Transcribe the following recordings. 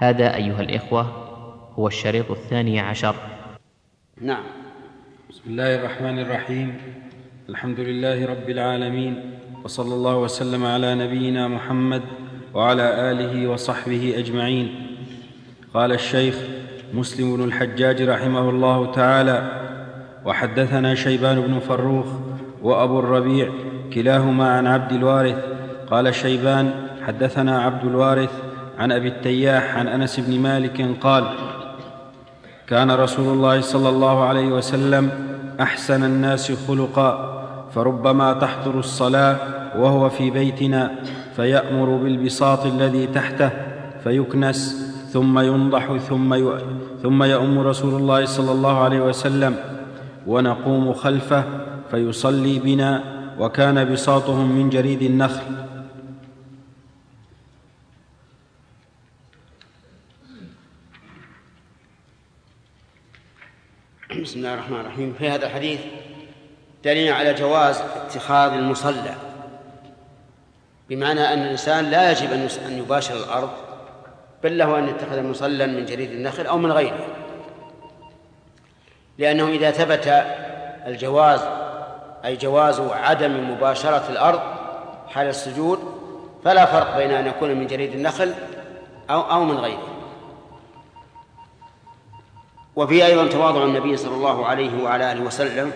هذا أيها الإخوة هو الشريط 12. نعم. بسم الله الرحمن الرحيم. الحمد لله رب العالمين، وصلى الله وسلم على نبينا محمد وعلى آله وصحبه أجمعين. قال الشيخ مسلم بن الحجاج رحمه الله تعالى: وحدثنا شيبان بن فروخ وأبو الربيع كلاهما عن عبد الوارث. قال شيبان: حدثنا عبد الوارث عن أبي التياح عن أنس بن مالك قال: كان رسول الله صلى الله عليه وسلم أحسن الناس خلقا، فربما تحضر الصلاة وهو في بيتنا فيأمر بالبساط الذي تحته فيكنس ثم ينضح ثم يؤم رسول الله صلى الله عليه وسلم ونقوم خلفه فيصلي بنا، وكان بساطهم من جريد النخل. بسم الله الرحمن الرحيم. في هذا الحديث دليل على جواز اتخاذ المصلى، بمعنى أن الإنسان لا يجب أن يباشر الأرض، بل له أن يتخذ مصلى من جريد النخل أو من غيره، لأنه إذا ثبت الجواز أي جواز عدم مباشرة الأرض حال السجود فلا فرق بين أن يكون من جريد النخل أو من غيره. وفي أيضا تواضع النبي صلى الله عليه وعلى آله وسلم،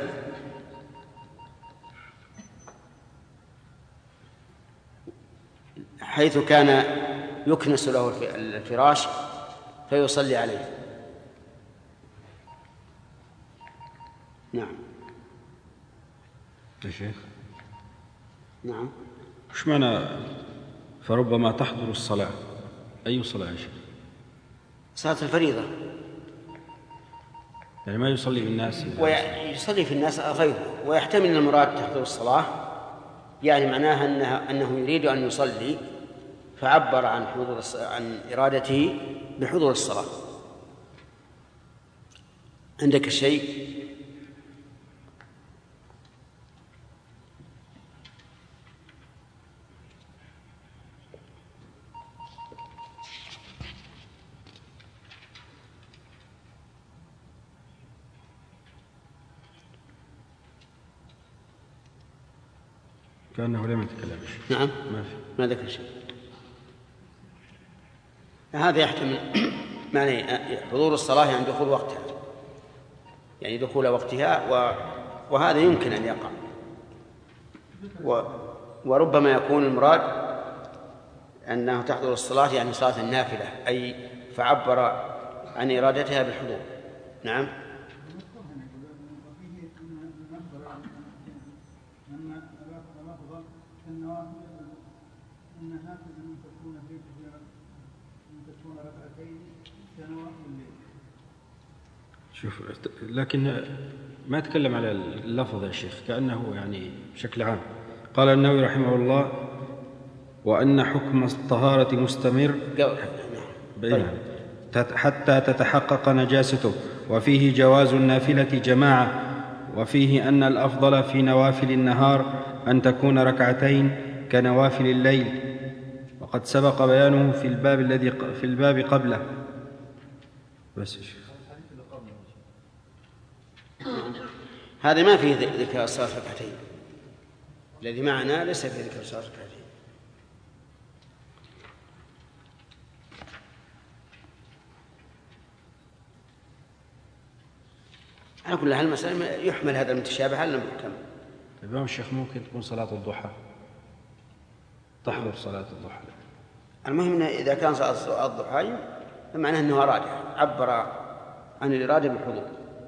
حيث كان يكنس له الفراش فيصلي عليه. نعم يا شيخ. نعم. وش معنى فربما تحضر الصلاة؟ أي صلاة يا شيخ؟ صلاة الفريضة، يعني ما يصلي بالناس ويصلي في الناس غيره، ويحتمل المراد تحضر الصلاة يعني معناها أنه يريد أن يصلي فعبر عن إرادته بحضور الصلاة. عندك الشيء؟ كأنه لم يتكلم شيء. نعم، ما ذكر شيء. هذا يحتمل معنى حضور الصلاة يعني دخول وقتها، يعني دخول وقتها، وهذا يمكن أن يقع، وربما يكون المراد أنه تحضر الصلاة يعني صلاة النافلة، أي فعبر عن إرادتها بالحضور. نعم. شوف، لكن ما تكلم على اللفظ يا شيخ، كأنه يعني بشكل عام. قال النووي رحمه الله: وأن حكم الطهارة مستمر حتى تتحقق نجاسته، وفيه جواز النافلة جماعة، وفيه أن الأفضل في نوافل النهار أن تكون ركعتين كنوافل الليل، وقد سبق بيانه في الباب قبله. بس هذا ما فيه ذكر الصلاة ركعتين، الذي معنا ليس فيه ذكر الصلاة ركعتين. على كل حال المسألة يحمل هذا المتشابه على المحكم. الإمام الشيخ ممكن تكون صلاة الضحى، تحضر صلاة الضحى. المهم إن إذا كان صلاة الضحى فمعناه أنه أراد، عبر عن الإرادة بالحضور.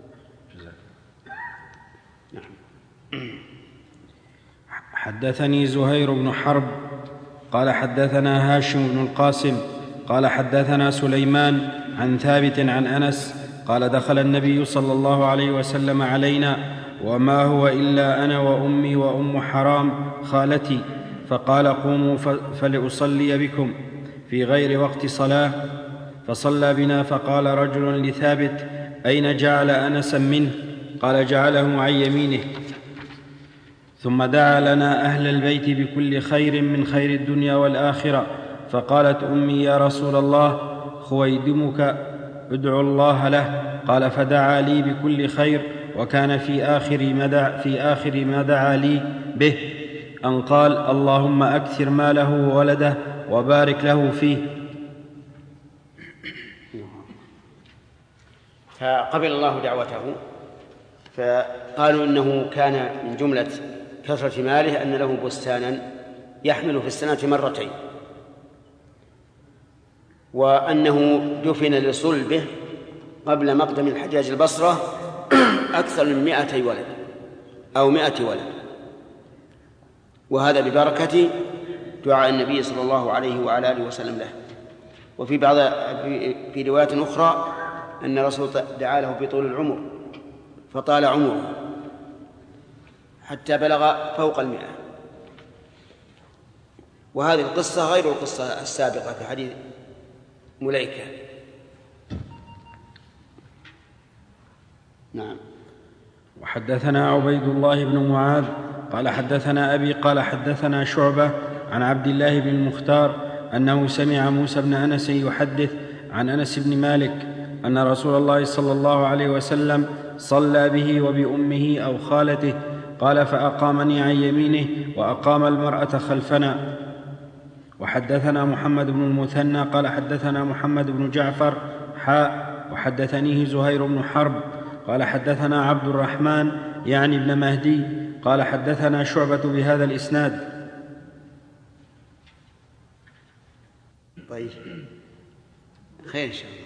حدثني زهير بن حرب قال حدثنا هاشم بن القاسم قال حدثنا سليمان عن ثابت عن أنس قال: دخل النبي صلى الله عليه وسلم علينا وما هو إلا أنا وأمي وأم حرام خالتي، فقال: قوموا فلأصلي بكم في غير وقت صلاة، فصلى بنا. فقال رجل لثابت: أين جعل أنسا منه؟ قال: جعله عن يمينه. ثم دعا لنا أهل البيت بكل خير من خير الدنيا والآخرة. فقالت أمي: يا رسول الله، خويدمك ادعو الله له. قال: فدعا لي بكل خير، وكان في آخر ما دعا لي به أن قال: اللهم أكثر ماله وولده وبارك له فيه. فقبل الله دعوته، فقالوا إنه كان من جملة كثرة ماله أن له بستانا يحمل في السنة مرتين، وأنه دفن لصلبه قبل مقدم الحجاج البصرة أكثر من 200 ولد أو 100 ولد، وهذا ببركة دعاء النبي صلى الله عليه وعلى آله وسلم له. وفي في روايات أخرى أن الرسول دعا له بطول العمر فطال عمره حتى بلغ فوق 100. وهذه القصة غير القصة السابقة في حديث مليكة. نعم. وحدثنا عبيد الله بن معاذ قال حدثنا أبي قال حدثنا شعبة عن عبد الله بن المختار أنه سمع موسى بن أنس يحدث عن أنس بن مالك أن رسول الله صلى الله عليه وسلم صلى به وبأمه أو خالته. قال: فأقامني عن يمينه وأقام المرأة خلفنا. وحدثنا محمد بن المثنى قال حدثنا محمد بن جعفر وحدثنيه زهير بن حرب قال حدثنا عبد الرحمن يعني ابن مهدي قال حدثنا شعبة بهذا الإسناد. طيب، خير إن شاء الله.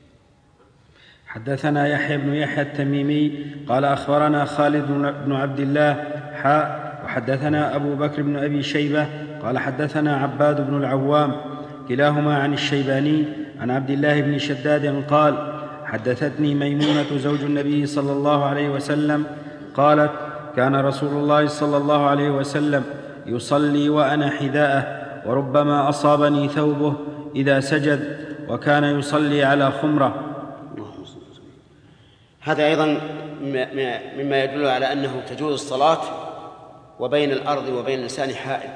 حدثنا يحيى بن يحيى التميمي قال أخبرنا خالد بن عبد الله وحدثنا أبو بكر بن أبي شيبة قال حدثنا عباد بن العوام كلاهما عن الشيباني عن عبد الله بن شداد قال: حدثتني ميمونة زوج النبي صلى الله عليه وسلم قالت: كان رسول الله صلى الله عليه وسلم يصلي وأنا حذاءه، وربما أصابني ثوبه إذا سجد، وكان يصلي على خمرة. هذا أيضا مما يدل على أنه تجوز الصلاة وبين الأرض وبين الإنسان حائل.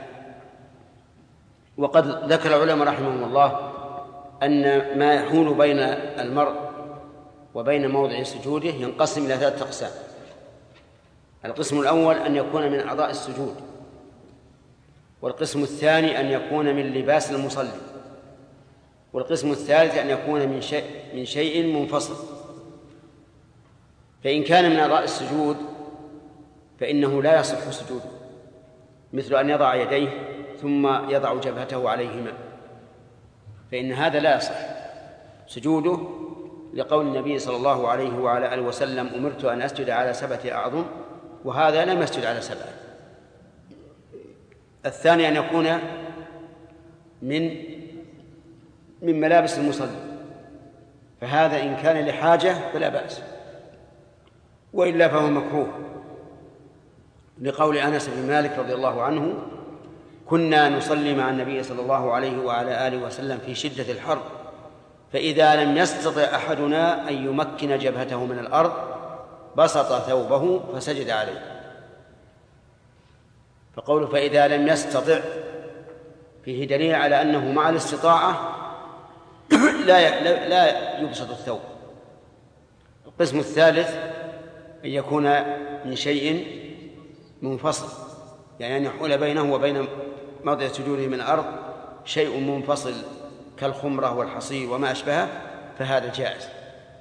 وقد ذكر العلماء رحمهم الله أن ما يحول بين المرء وبين موضع سجوده ينقسم إلى 3 أقسام. القسم الأول أن يكون من أعضاء السجود، والقسم الثاني أن يكون من لباس المصلي، والقسم الثالث أن يكون من شيء منفصل. فإن كان من أعضاء السجود فإنه لا يصح سجوده، مثل أن يضع يديه ثم يضع جبهته عليهما، فإن هذا لا يصح سجوده، لقول النبي صلى الله عليه وعلى آله وسلم: أمرت أن أسجد على 7 أعظم، وهذا لم يسجد على 7. الثاني أن يكون من ملابس المصلي، فهذا إن كان لحاجة فلا بأس، وإلا فهو مكروه، لقول أنس بن مالك رضي الله عنه: كنا نصلي مع النبي صلى الله عليه وعلى آله وسلم في شدة الحر، فإذا لم يستطع أحدنا أن يمكن جبهته من الأرض بسط ثوبه فسجد عليه. فقوله فإذا لم يستطع فيه دليل على أنه مع الاستطاعة لا يبسط الثوب. القسم الثالث أن يكون من شيء منفصل، يعني أن يحول بينه وبين موضع سجوده من الأرض شيء منفصل كالخمرة والحصير وما أشبهه، فهذا جائز.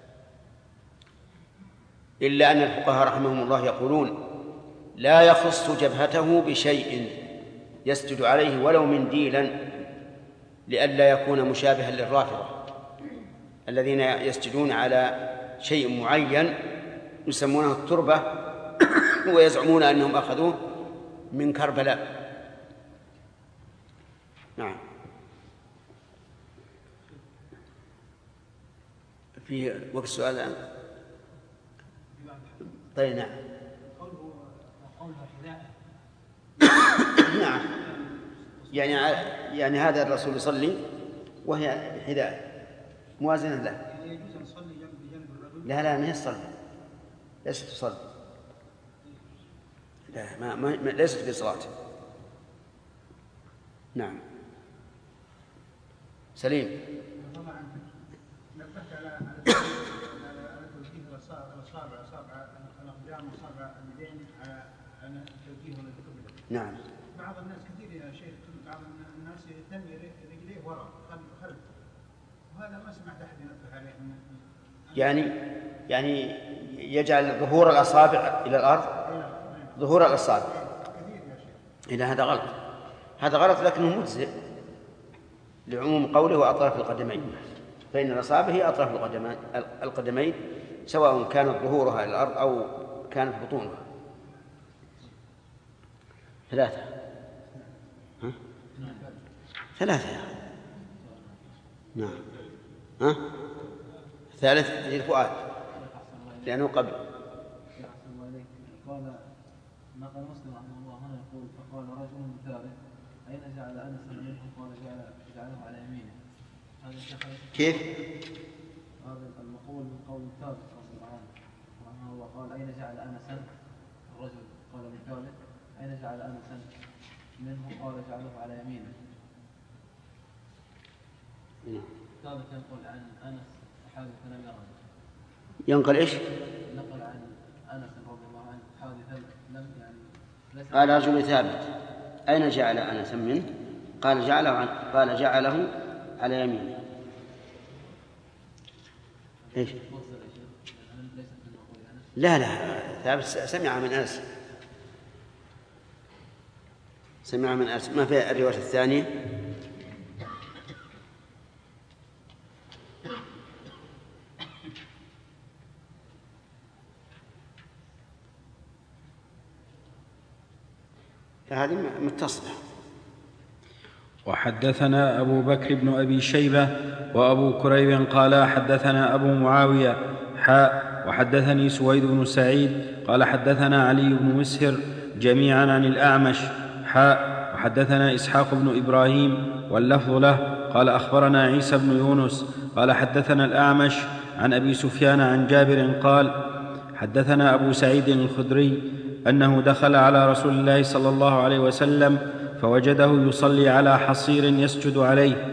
إلا أن الفقهاء رحمهم الله يقولون: لا يخص جبهته بشيء يسجد عليه ولو منديلا، لئلا يكون مشابها للرافضة الذين يسجدون على شيء معين يسمونه التربة ويزعمون أنهم أخذوه من كربلاء. نعم. في وقت السؤال الآن؟ طيب، نعم. نعم، يعني هذا الرسول يصلي وهي حذاء موازنة له. لا ما يصلي، ليست تصلي، لا ما ليست في صلاة. نعم. سليم. نعم. بعض الناس كثير يا شيخ، بعض الناس يثني رجليه وراء خلف، وهذا ما سمعت أحد ينبه عليه. يعني يجعل ظهور الأصابع إلى الأرض، ظهور الأصابع. إلى هذا غلط لكنه مجزئ لعموم قوله وأطراف القدمين، فإن الأصابع هي أطراف القدمين سواء كانت ظهورها إلى الأرض أو كانت بطونها. 3 نعم. ثالث الفؤاد لأنه قبل. قال نقل مسلم رحمه الله هنا يقول فقال رجل من ثالث أين جعل أنس منه؟ قال جعله على يمينه. كيف؟ هذا المقول من قول الثالث رحمه الله قال أين جعل أنسا؟ الرجل قال من ثالث أين جعل أنسا منه؟ قال جعله على يمينه. ثالث ينقل عن أنس حادثا لم يره. ينقل إيش؟ نقل عن أنس رضي الله عنه حادثا لم قال رجل ثابت أين جعل أنسا منه؟ قال جعله على يمينه. إيش؟ لا ثابت سمع من أنس، ما في الرواية الثانية. فهذه متصلة. وحدثنا أبو بكر بن أبي شيبة وأبو كريب قال حدثنا أبو معاوية وحدثني سويد بن سعيد قال حدثنا علي بن مسهر جميعا عن الأعمش وحدثنا إسحاق بن إبراهيم واللفظ له قال أخبرنا عيسى بن يونس قال حدثنا الأعمش عن أبي سفيان عن جابر قال حدثنا أبو سعيد الخدري أنه دخل على رسول الله صلى الله عليه وسلم فوجده يصلي على حصير يسجد عليه.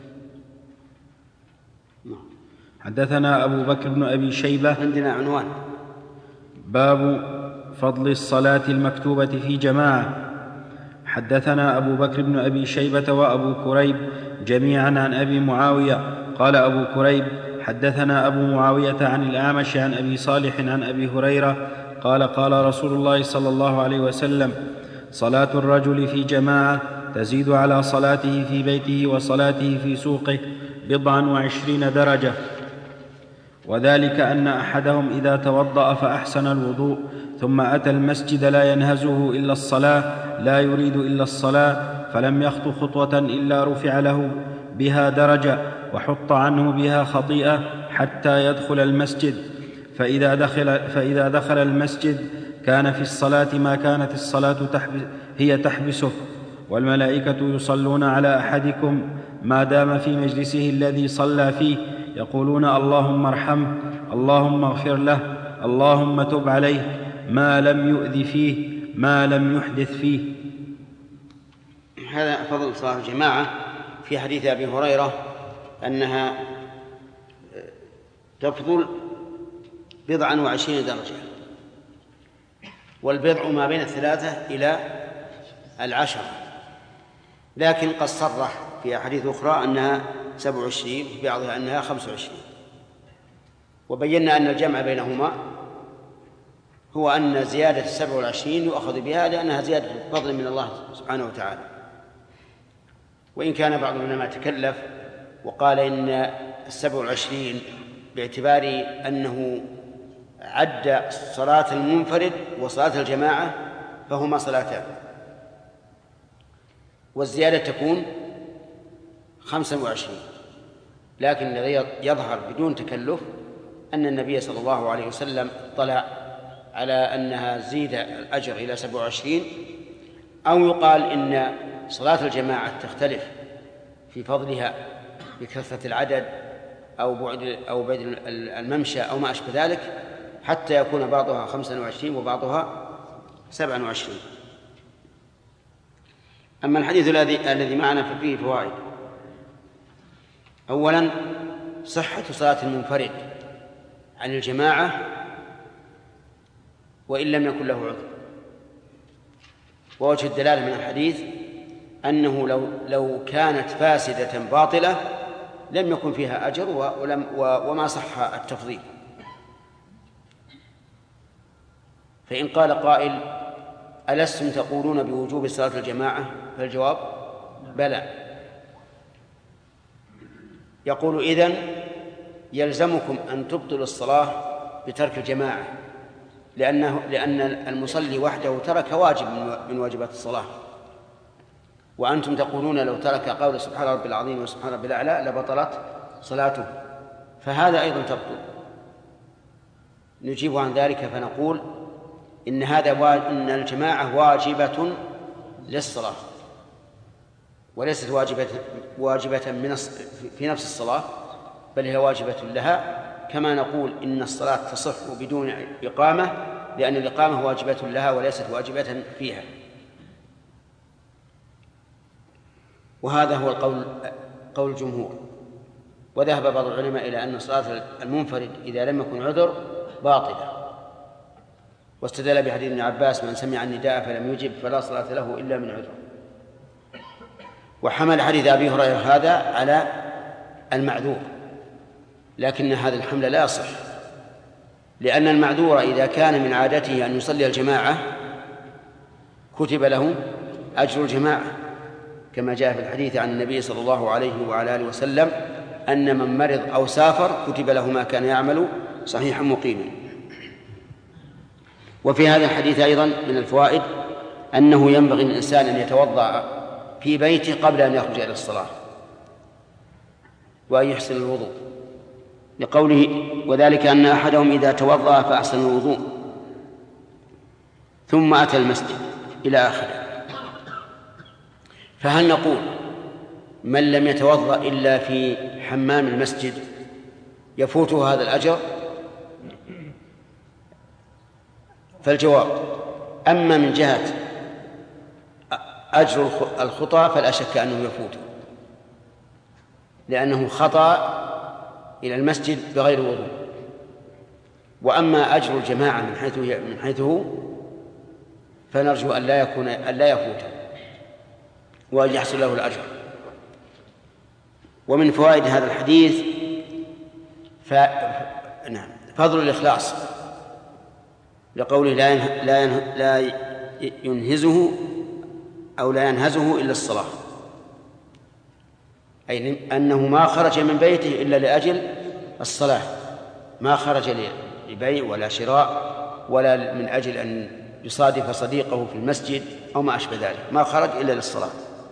حدثنا أبو بكر بن أبي شيبة. عندنا عنوان باب فضل الصلاة المكتوبة في جماعة. حدثنا أبو بكر بن أبي شيبة وأبو كريب جميعا عن أبي معاوية قال أبو كريب حدثنا أبو معاوية عن الأعمش عن أبي صالح عن أبي هريرة قال قال رسول الله صلى الله عليه وسلم صلاة الرجل في جماعة تزيد على صلاته في بيته وصلاته في سوقه 27 درجة، وذلك أن أحدهم إذا توضأ فأحسن الوضوء ثم أتى المسجد لا ينهزه إلا الصلاة لا يريد إلا الصلاة فلم يخط خطوة إلا رفع له بها درجة وحط عنه بها خطيئة حتى يدخل المسجد، فإذا دخل المسجد كان في الصلاة ما كانت الصلاة هي تحبسه، والملائكة يصلون على أحدكم ما دام في مجلسه الذي صلى فيه يقولون اللهم ارحمه اللهم اغفر له اللهم تب عليه ما لم يؤذ فيه ما لم يحدث فيه. هذا فضل صلاة الجماعة في حديث أبي هريرة أنها تفضل 27 درجة، والبضع ما بين 3 إلى 10، لكن قد صرح في أحاديث أخرى أنها 27 وفي بعضها أنها 25، وبينا أن الجمع بينهما هو أن زيادة 27 يؤخذ بها لأنها زيادة فضل من الله سبحانه وتعالى. وإن كان بعض العلماء تكلف وقال إن 27 باعتبار أنه عد صلاة المنفرد وصلاة الجماعة فهما صلاتان، والزيادة تكون 25، لكن الذي يظهر بدون تكلف أن النبي صلى الله عليه وسلم اطلع على أنها زيد الأجر إلى 27، أو يقال إن صلاة الجماعة تختلف في فضلها بكثرة العدد أو بعد الممشى أو ما أشبه ذلك، حتى يكون بعضها 25 وبعضها 27. أما الحديث الذي معنا ففيه فوائد. أولا صحة صلاة المنفرد عن الجماعة وإن لم يكن له عذر، ووجه الدلالة من الحديث أنه لو كانت فاسدة باطلة لم يكن فيها أجر وما صح التفضيل. فإن قال قائل ألستم تقولون بوجوب صلاة الجماعة؟ فالجواب بلى. يقول إذن يلزمكم أن تبطلوا الصلاة بترك الجماعة، لأن المصلي وحده ترك واجب من واجبات الصلاة، وأنتم تقولون لو ترك قول سبحان ربي العظيم وسبحان ربي الأعلى لبطلت صلاته، فهذا أيضا تبطل. نجيب عن ذلك فنقول إن الجماعة واجبة للصلاة وليست واجبة في نفس الصلاة، بل هي واجبة لها، كما نقول إن الصلاة تصح بدون إقامة، لأن الإقامة واجبة لها وليست واجبة فيها. وهذا هو قول الجمهور. وذهب بعض العلماء إلى أن صلاة المنفرد إذا لم يكن عذر باطلة، واستدل بحديث ابن عباس من سمع النداء فلم يجب فلا صلاة له إلا من عذر. وحمل حديث أبي هريرة هذا على المعذور، لكن هذا الحمل لا يصح، لأن المعذور إذا كان من عادته أن يصلي الجماعة كتب له أجر الجماعة، كما جاء في الحديث عن النبي صلى الله عليه وعلى آله وسلم أن من مرض أو سافر كتب له ما كان يعمل صحيحا مقيما. وفي هذا الحديث أيضا من الفوائد أنه ينبغي للإنسان أن يتوضأ في بيته قبل أن يخرج إلى الصلاة وأن يحسن الوضوء، لقوله وذلك أن أحدهم إذا توضأ فأحسن الوضوء ثم أتى المسجد إلى آخره. فهل نقول من لم يتوضأ إلا في حمام المسجد يفوته هذا الأجر؟ فالجواب أما من جهة أجر الخطأ فلا شك أنه يفوته، لأنه خطأ إلى المسجد بغير وضوء. وأما أجر الجماعة من حيث هو فنرجو أن لا يفوته وأن يحصل له الأجر. ومن فوائد هذا الحديث فضل الإخلاص، لقوله لا ينهزه أو لا ينهزه إلا الصلاة، أي أنه ما خرج من بيته إلا لأجل الصلاة، ما خرج لبيع ولا شراء ولا من أجل أن يصادف صديقه في المسجد أو ما أشبه ذلك، ما خرج إلا للصلاة.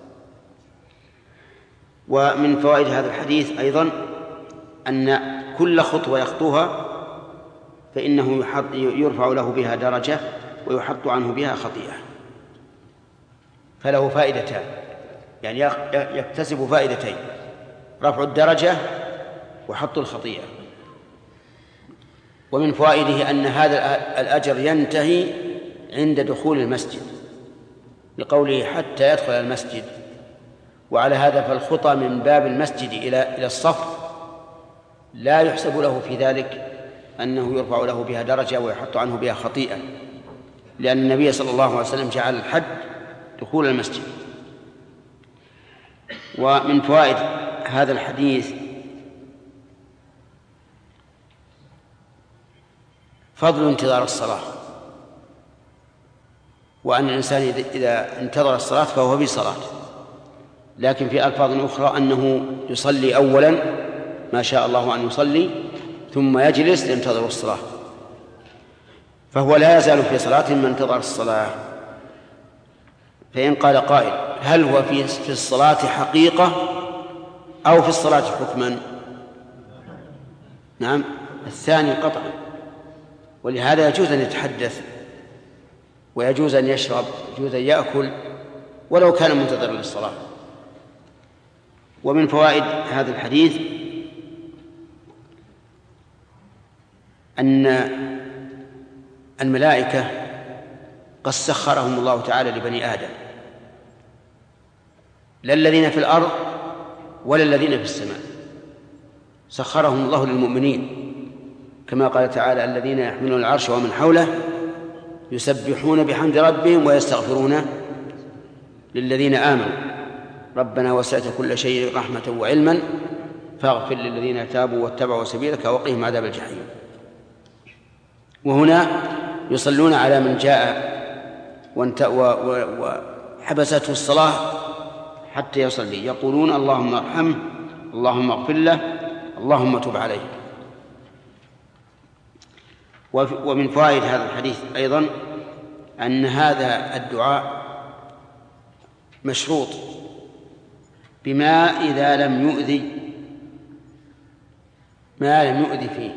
ومن فوائد هذا الحديث أيضا أن كل خطوة يخطوها فإنه يرفع له بها درجة ويحط عنه بها خطيئة، فله فائدتان، يعني يكتسب فائدتين: رفع الدرجة وحط الخطيئة. ومن فوائده أن هذا الأجر ينتهي عند دخول المسجد، لقوله حتى يدخل المسجد. وعلى هذا فالخطى من باب المسجد إلى الصف لا يحسب له في ذلك أنه يرفع له بها درجة ويحط عنه بها خطيئة، لأن النبي صلى الله عليه وسلم جعل الحد دخول المسجد. ومن فوائد هذا الحديث فضل انتظار الصلاة، وأن الإنسان إذا انتظر الصلاة فهو في صلاة. لكن في ألفاظ أخرى أنه يصلي أولا ما شاء الله أن يصلي ثم يجلس لينتظر الصلاة، فهو لا يزال في صلاة ما انتظر الصلاة. فإن قال قائل هل هو في الصلاة حقيقة أو في الصلاة حكما؟ نعم، الثاني قطعا، ولهذا يجوز أن يتحدث ويجوز أن يشرب، يجوز أن يأكل ولو كان منتظرا للصلاة. ومن فوائد هذا الحديث أن الملائكة قد سخرهم الله تعالى لبني آدم، لا الذين في الأرض ولا الذين في السماء، سخرهم الله للمؤمنين، كما قال تعالى الذين يحملون العرش ومن حوله يسبحون بحمد ربهم ويستغفرون للذين آمنوا ربنا وسعت كل شيء رحمة وعلما فاغفر للذين تابوا واتبعوا سبيلك وقهم عذاب الجحيم. وهنا يصلون على من جاء وحبسته الصلاة حتى يصلي، يقولون اللهم ارحمه، اللهم اغفر له، اللهم تب عليه. ومن فوائد هذا الحديث أيضا أن هذا الدعاء مشروط بما إذا لم يؤذي ما لم يؤذي فيه،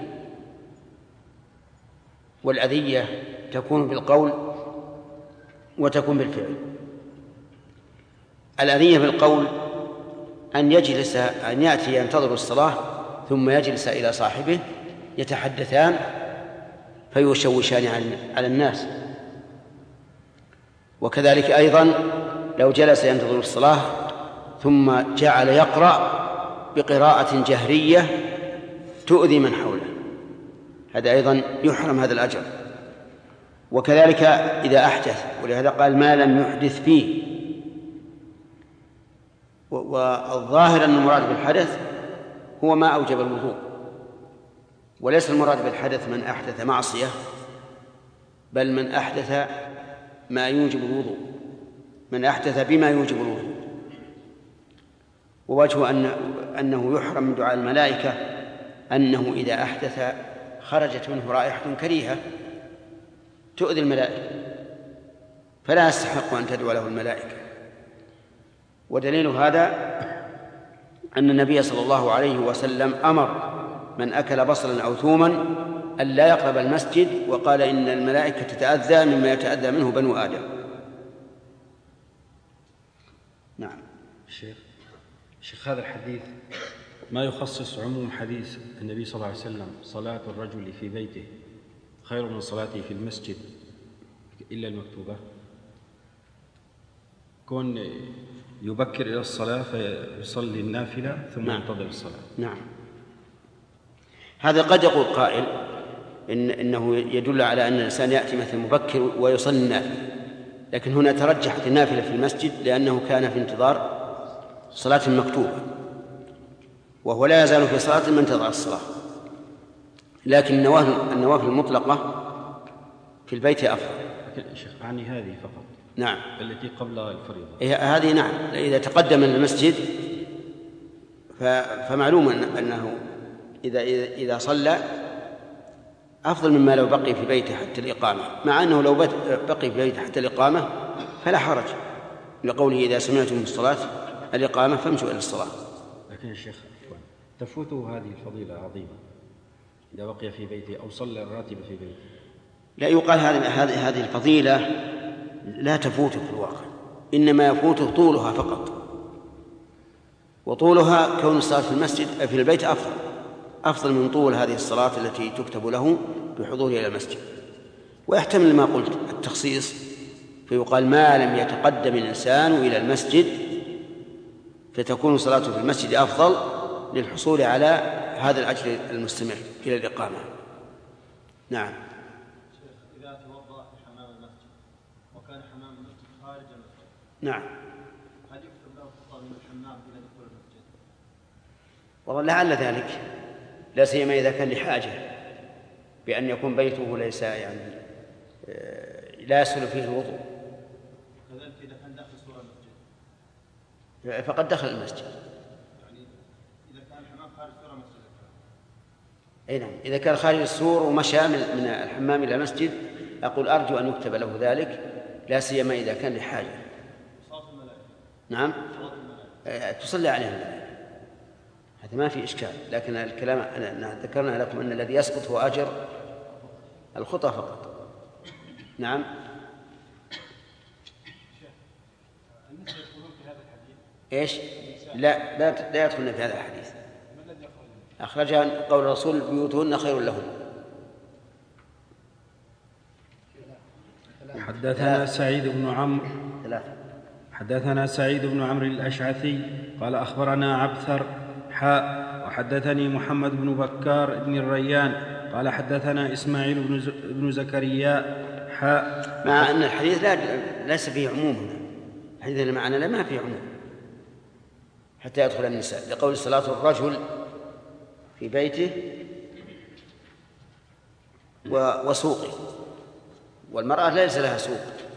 والأذية تكون بالقول وتكون بالفعل. الأذية بالقول أن يأتي ينتظر الصلاة ثم يجلس إلى صاحبه يتحدثان فيشوشان على الناس. وكذلك أيضا لو جلس ينتظر الصلاة ثم جعل يقرأ بقراءة جهرية تؤذي من حوله، هذا أيضا يحرم هذا الأجر. وكذلك إذا أحدث، ولهذا قال ما لم يحدث فيه. والظاهر أن المراد بالحدث هو ما أوجب الوضوء، وليس المراد بالحدث من أحدث معصية، بل من أحدث ما يوجب الوضوء، من أحدث بما يوجب الوضوء. ووجه أنه يحرم من دعاء الملائكة أنه إذا أحدث خرجت منه رائحة كريهة تؤذي الملائكة، فلا يستحق أن تدعو له الملائكة. ودليل هذا أن النبي صلى الله عليه وسلم أمر من أكل بصلا أو ثوما أن لا يقرب المسجد، وقال إن الملائكة تتأذى مما يتأذى منه بنو آدم. نعم. شيخ هذا الحديث ما يخصص عموم حديث النبي صلى الله عليه وسلم صلاة الرجل في بيته خير من صلاته في المسجد إلا المكتوبة، كون يبكر إلى الصلاة فيصلي النافلة ثم ينتظر الصلاة. نعم. هذا قد يقول قائل إنه يدل على أن الإنسان يأتي مثل مبكر ويصلي النافلة، لكن هنا ترجحت النافلة في المسجد لأنه كان في انتظار صلاة مكتوبة، وهو لا يزال في صلاة ما انتظر الصلاة. لكن النوافل المطلقة في البيت أفضل. لكن شيخ أعني هذه فقط. نعم. التي قبل الفريضة. هذه نعم، إذا تقدم المسجد فمعلوم أنه إذا صلى أفضل مما لو بقي في بيته حتى الإقامة، مع أنه لو بقي في بيته حتى الإقامة فلا حرج، لقوله إذا سمعتم الصلاة الإقامة فامشوا إلى الصلاة. لكن يا شيخ تفوته هذه الفضيلة العظيمة إذا بقي في بيته أو صلى الراتب في بيته. لا يقال هذه الفضيلة لا تفوت في الواقع، إنما يفوت طولها فقط، وطولها كون الصلاة في المسجد في البيت أفضل من طول هذه الصلاة التي تكتب له بحضوره إلى المسجد. ويحتمل ما قلت التخصيص، فيقال ما لم يتقدم الإنسان إلى المسجد فتكون صلاته في المسجد أفضل للحصول على هذا الأجر المستمر إلى الإقامة. نعم. إذا توضأ في حمام المسجد وكان حمام المسجد خارج المسجد، نعم، هل يكتب له خطأ من الحمام إلى دخول المسجد؟ والله لعل ذلك، لا سيما إذا كان لحاجة بأن يكون بيته ليس لا يسهل فيه الوضوء. كذلك إذا كان داخل سور المسجد فقد دخل المسجد. يعني إذا كان الحمام خارج سور المسجد. أي نعم، إذا كان خارج السور ومشى من الحمام إلى المسجد أقول أرجو أن يكتب له ذلك، لا سيما إذا كان لحاجة. صلاة الملائكة. نعم. صلاة الملائكة. تصلي عليهم الملائكة، هذا ما في إشكال، لكن الكلام ذكرنا لكم أن الذي يسقط هو أجر الخطأ فقط. نعم. النساء يدخلون في هذا الحديث؟ إيش؟ لا يدخلن في هذا الحديث. ما الذي أخرجها قول الرسول بيوتهن خير لهن. حدثنا سعيد بن عمرو ثلاثة. حدثنا سعيد بن عمرو الأشعثي قال أخبرنا عبثر وحدثني محمد بن بكار بن الريان قال حدثنا إسماعيل بن زكريا مع أن الحديث ليس فيه عموم هنا، الحديث اللي معنا لا ما في عموم حتى يدخل النساء، لقول صلاة الرجل في بيته وسوقه، والمرأة ليس لها سوق.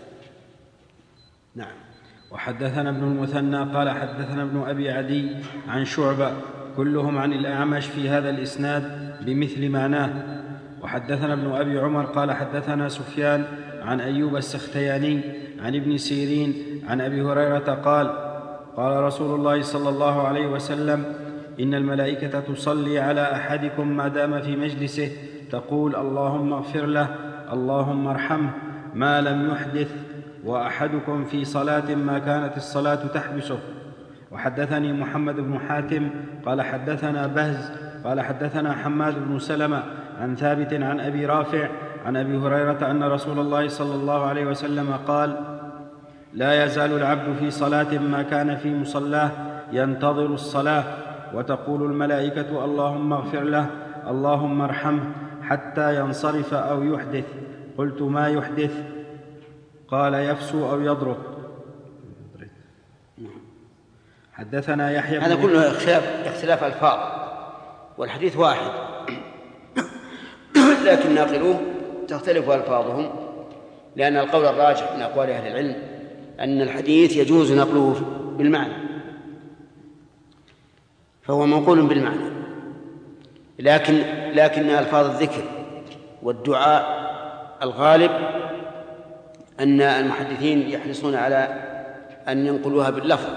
نعم. وحدثنا ابن المثنى قال حدثنا ابن أبي عدي عن شعبة كلهم عن الأعمش في هذا الإسناد بمثل معناه. وحدثنا ابن أبي عمر قال حدثنا سفيان عن أيوب السختياني عن ابن سيرين عن أبي هريرة قال قال رسول الله صلى الله عليه وسلم إن الملائكة تصلي على أحدكم ما دام في مجلسه تقول اللهم اغفر له اللهم ارحمه ما لم يحدث، وأحدكم في صلاة ما كانت الصلاة تحبسه. وحدثني محمد بن حاتم قال حدثنا بهز قال حدثنا حماد بن سلمة عن ثابت عن أبي رافع عن أبي هريرة أن رسول الله صلى الله عليه وسلم قال لا يزال العبد في صلاة ما كان في مصلاه ينتظر الصلاة وتقول الملائكة اللهم اغفر له اللهم ارحمه حتى ينصرف أو يحدث. قلت ما يحدث؟ قال يفسو أو يضرب. حدثنا يحيى هذا كله اختلاف ألفاظ والحديث واحد لكن ناقلوه تختلف ألفاظهم، لأن القول الراجح من أقوال أهل العلم أن الحديث يجوز نقله بالمعنى، فهو منقول بالمعنى، لكن ألفاظ الذكر والدعاء الغالب أن المحدثين يحرصون على أن ينقلوها باللفظ،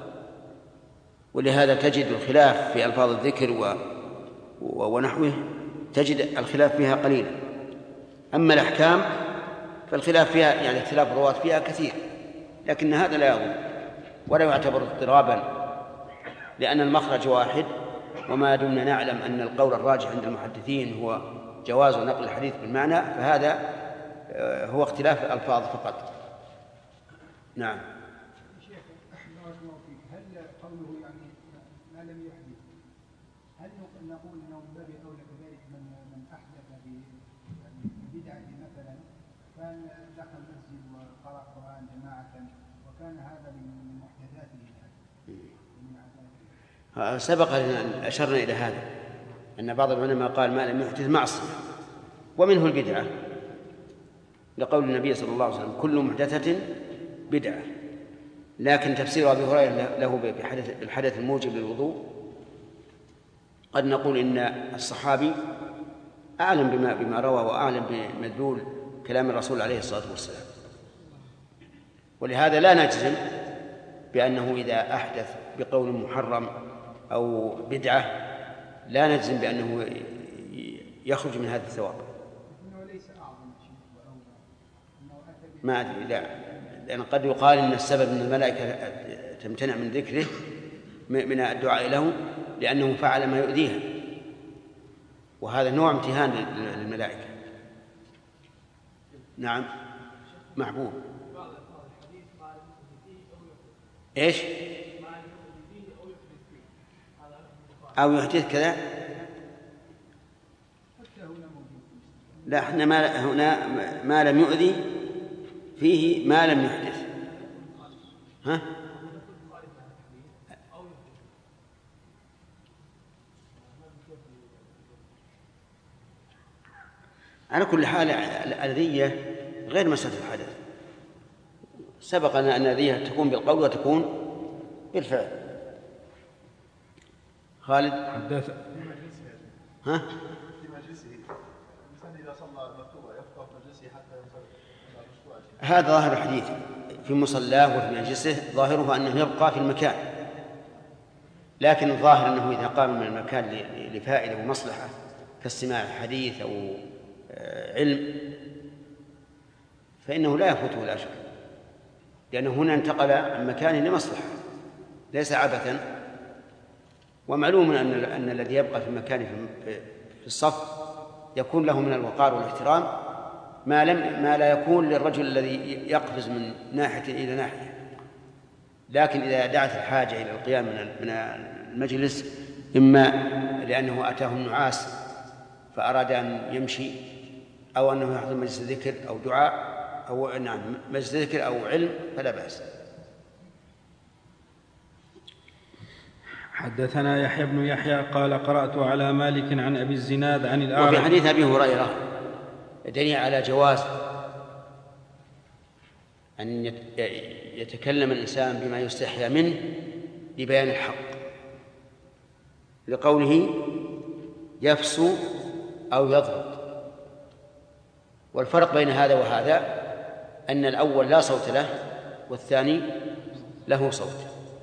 ولهذا تجد الخلاف في ألفاظ الذكر ونحوه تجد الخلاف فيها قليلا. أما الأحكام فالخلاف فيها يعني اختلاف الرواة فيها كثير، لكن هذا لا يضر ولا يعتبر اضطرابا، لأن المخرج واحد، وما دمنا نعلم أن القول الراجح عند المحدثين هو جواز نقل الحديث بالمعنى، فهذا هو اختلاف الألفاظ فقط. نعم. شيخ بارك الله فيك، هل قوله يعني ما لم يحدث، هل نقول انه من باب اولى كذلك من احدث بدعه مثلا، كان دخل المسجد وقرأ القرآن جماعة وكان هذا من محدثاته يعني سبق أن أشرنا إلى هذا أن بعض العلماء قال ما لم يحدث معصية ومنه البدعة، لقول النبي صلى الله عليه وسلم كل محدثة بدعة. لكن تفسير أبي هريرة له بالحدث الموجب للوضوء قد نقول إن الصحابي أعلم بما روى وأعلم بمدلول كلام الرسول عليه الصلاة والسلام، ولهذا لا نجزم بأنه إذا أحدث بقول محرم أو بدعة لا نجزم بأنه يخرج من هذا الثواب. ما أدري، لا، لأن قد يقال إن السبب أن الملائكة تمتنع من ذكره من الدعاء له لأنه فعل ما يؤذيها، وهذا نوع امتهان للملائكة. نعم. محبوب. إيش؟ أو يحدث كذا؟ لا، احنا هنا ما لم يؤذي فيه ما لم يحدث. ها؟ على كل حال الأذية غير مسألة الحدث، سبق أن الأذية تكون بالقول وتكون بالفعل. خالد. حدث. ها؟ في مجلسه الإنسان إذا صلى المكتوبة يفقه في مجلسه حتى ينصرف. هذا ظاهر الحديث في مصلاه وفي مجلسه، ظاهره أنه يبقى في المكان، لكن الظاهر أنه إذا قام من المكان لفائدة ومصلحة كاستماع حديث أو علم فإنه لا يفوته لا شك، لأنه هنا انتقل عن مكان لمصلحة ليس عبثا. ومعلوم أن الذي يبقى في المكان في الصف يكون له من الوقار والاحترام ما لا يكون للرجل الذي يقفز من ناحية إلى ناحية. لكن إذا دعت الحاجة إلى القيام من المجلس، إما لأنه أتاه النعاس فأراد أن يمشي، أو أنه يحضر مجلس ذكر أو دعاء أو مجلس ذكر أو علم، فلا بأس. حدثنا يحيى بن يحيى قال قرأت على مالك عن أبي الزناد عن الأعرج. وفي حديث أبي هريرة دليل على جواز أن يتكلم الإنسان بما يستحيا منه لبيان الحق، لقوله يفسو أو يضرب. والفرق بين هذا وهذا أن الأول لا صوت له والثاني له صوت.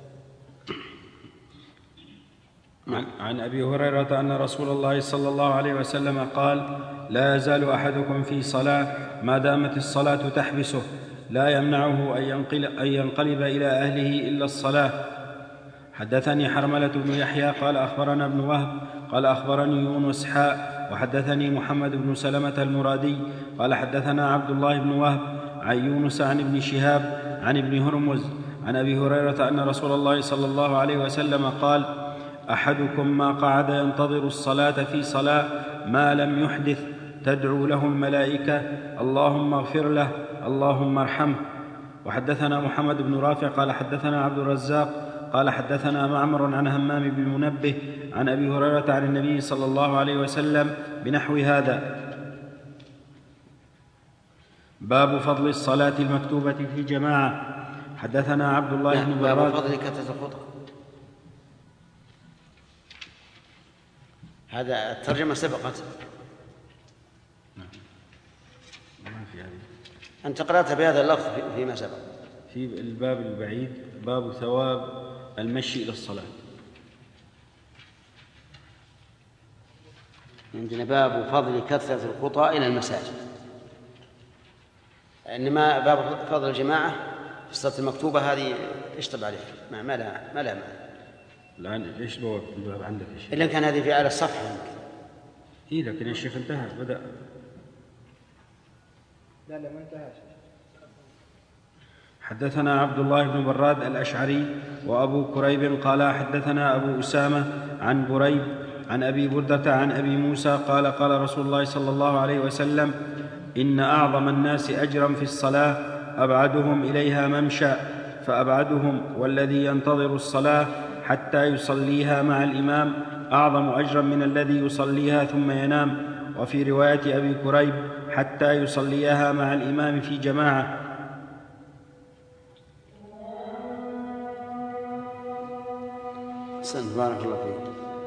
عن أبي هريرة أن رسول الله صلى الله عليه وسلم قال: لا يزال أحدكم في صلاة ما دامت الصلاة تحبسه، لا يمنعه أن ينقلب إلى أهله إلا الصلاة. حدثني حرملة بن يحيى قال أخبرنا ابن وهب قال أخبرني يونس وحدثني محمد بن سلمة المرادي قال حدثنا عبد الله بن وهب عن يونس عن ابن شهاب عن ابن هرمز عن أبي هريرة أن رسول الله صلى الله عليه وسلم قال: أحدكم ما قعد ينتظر الصلاة في صلاة ما لم يحدث تدعو له الملائكة: اللهم اغفر له، اللهم ارحمه. وحدثنا محمد بن رافع قال حدثنا عبد الرزاق قال حدثنا معمر عن همام بن منبه عن أبي هريرة عن النبي صلى الله عليه وسلم بنحو هذا. باب فضل الصلاة المكتوبة في جماعة. حدثنا عبد الله بن براد. باب فضل كثرة الخطأ، هذا الترجمة سبقت. أنت قرأت بهذا اللفظ فيما سبق. في الباب البعيد باب ثواب المشي إلى الصلاة. عندنا باب فضل كثرة الخطى إلى المساجد، إنما باب فضل الجماعة في الصلاة المكتوبة هذه اشطب عليها، ما لها معنى. الآن إيش الباب عندك يا شيخ؟ إلا كان هذه في أعلى الصفحة يمكن. إيه لكن يا شيخ انتهى بدأ. لا ما انتهاش. حدثنا عبد الله بن براد الأشعري وأبو كريب قال حدثنا أبو أسامة عن بريد عن أبي بردة عن أبي موسى قال قال رسول الله صلى الله عليه وسلم: إن أعظم الناس أجرا في الصلاة أبعدهم إليها ممشى، فأبعدهم والذي ينتظر الصلاة حتى يصليها مع الإمام أعظم أجرا من الذي يصليها ثم ينام. وفي رواية أبي كريب: حتى يصليها مع الإمام في جماعة. بارك الله فيك.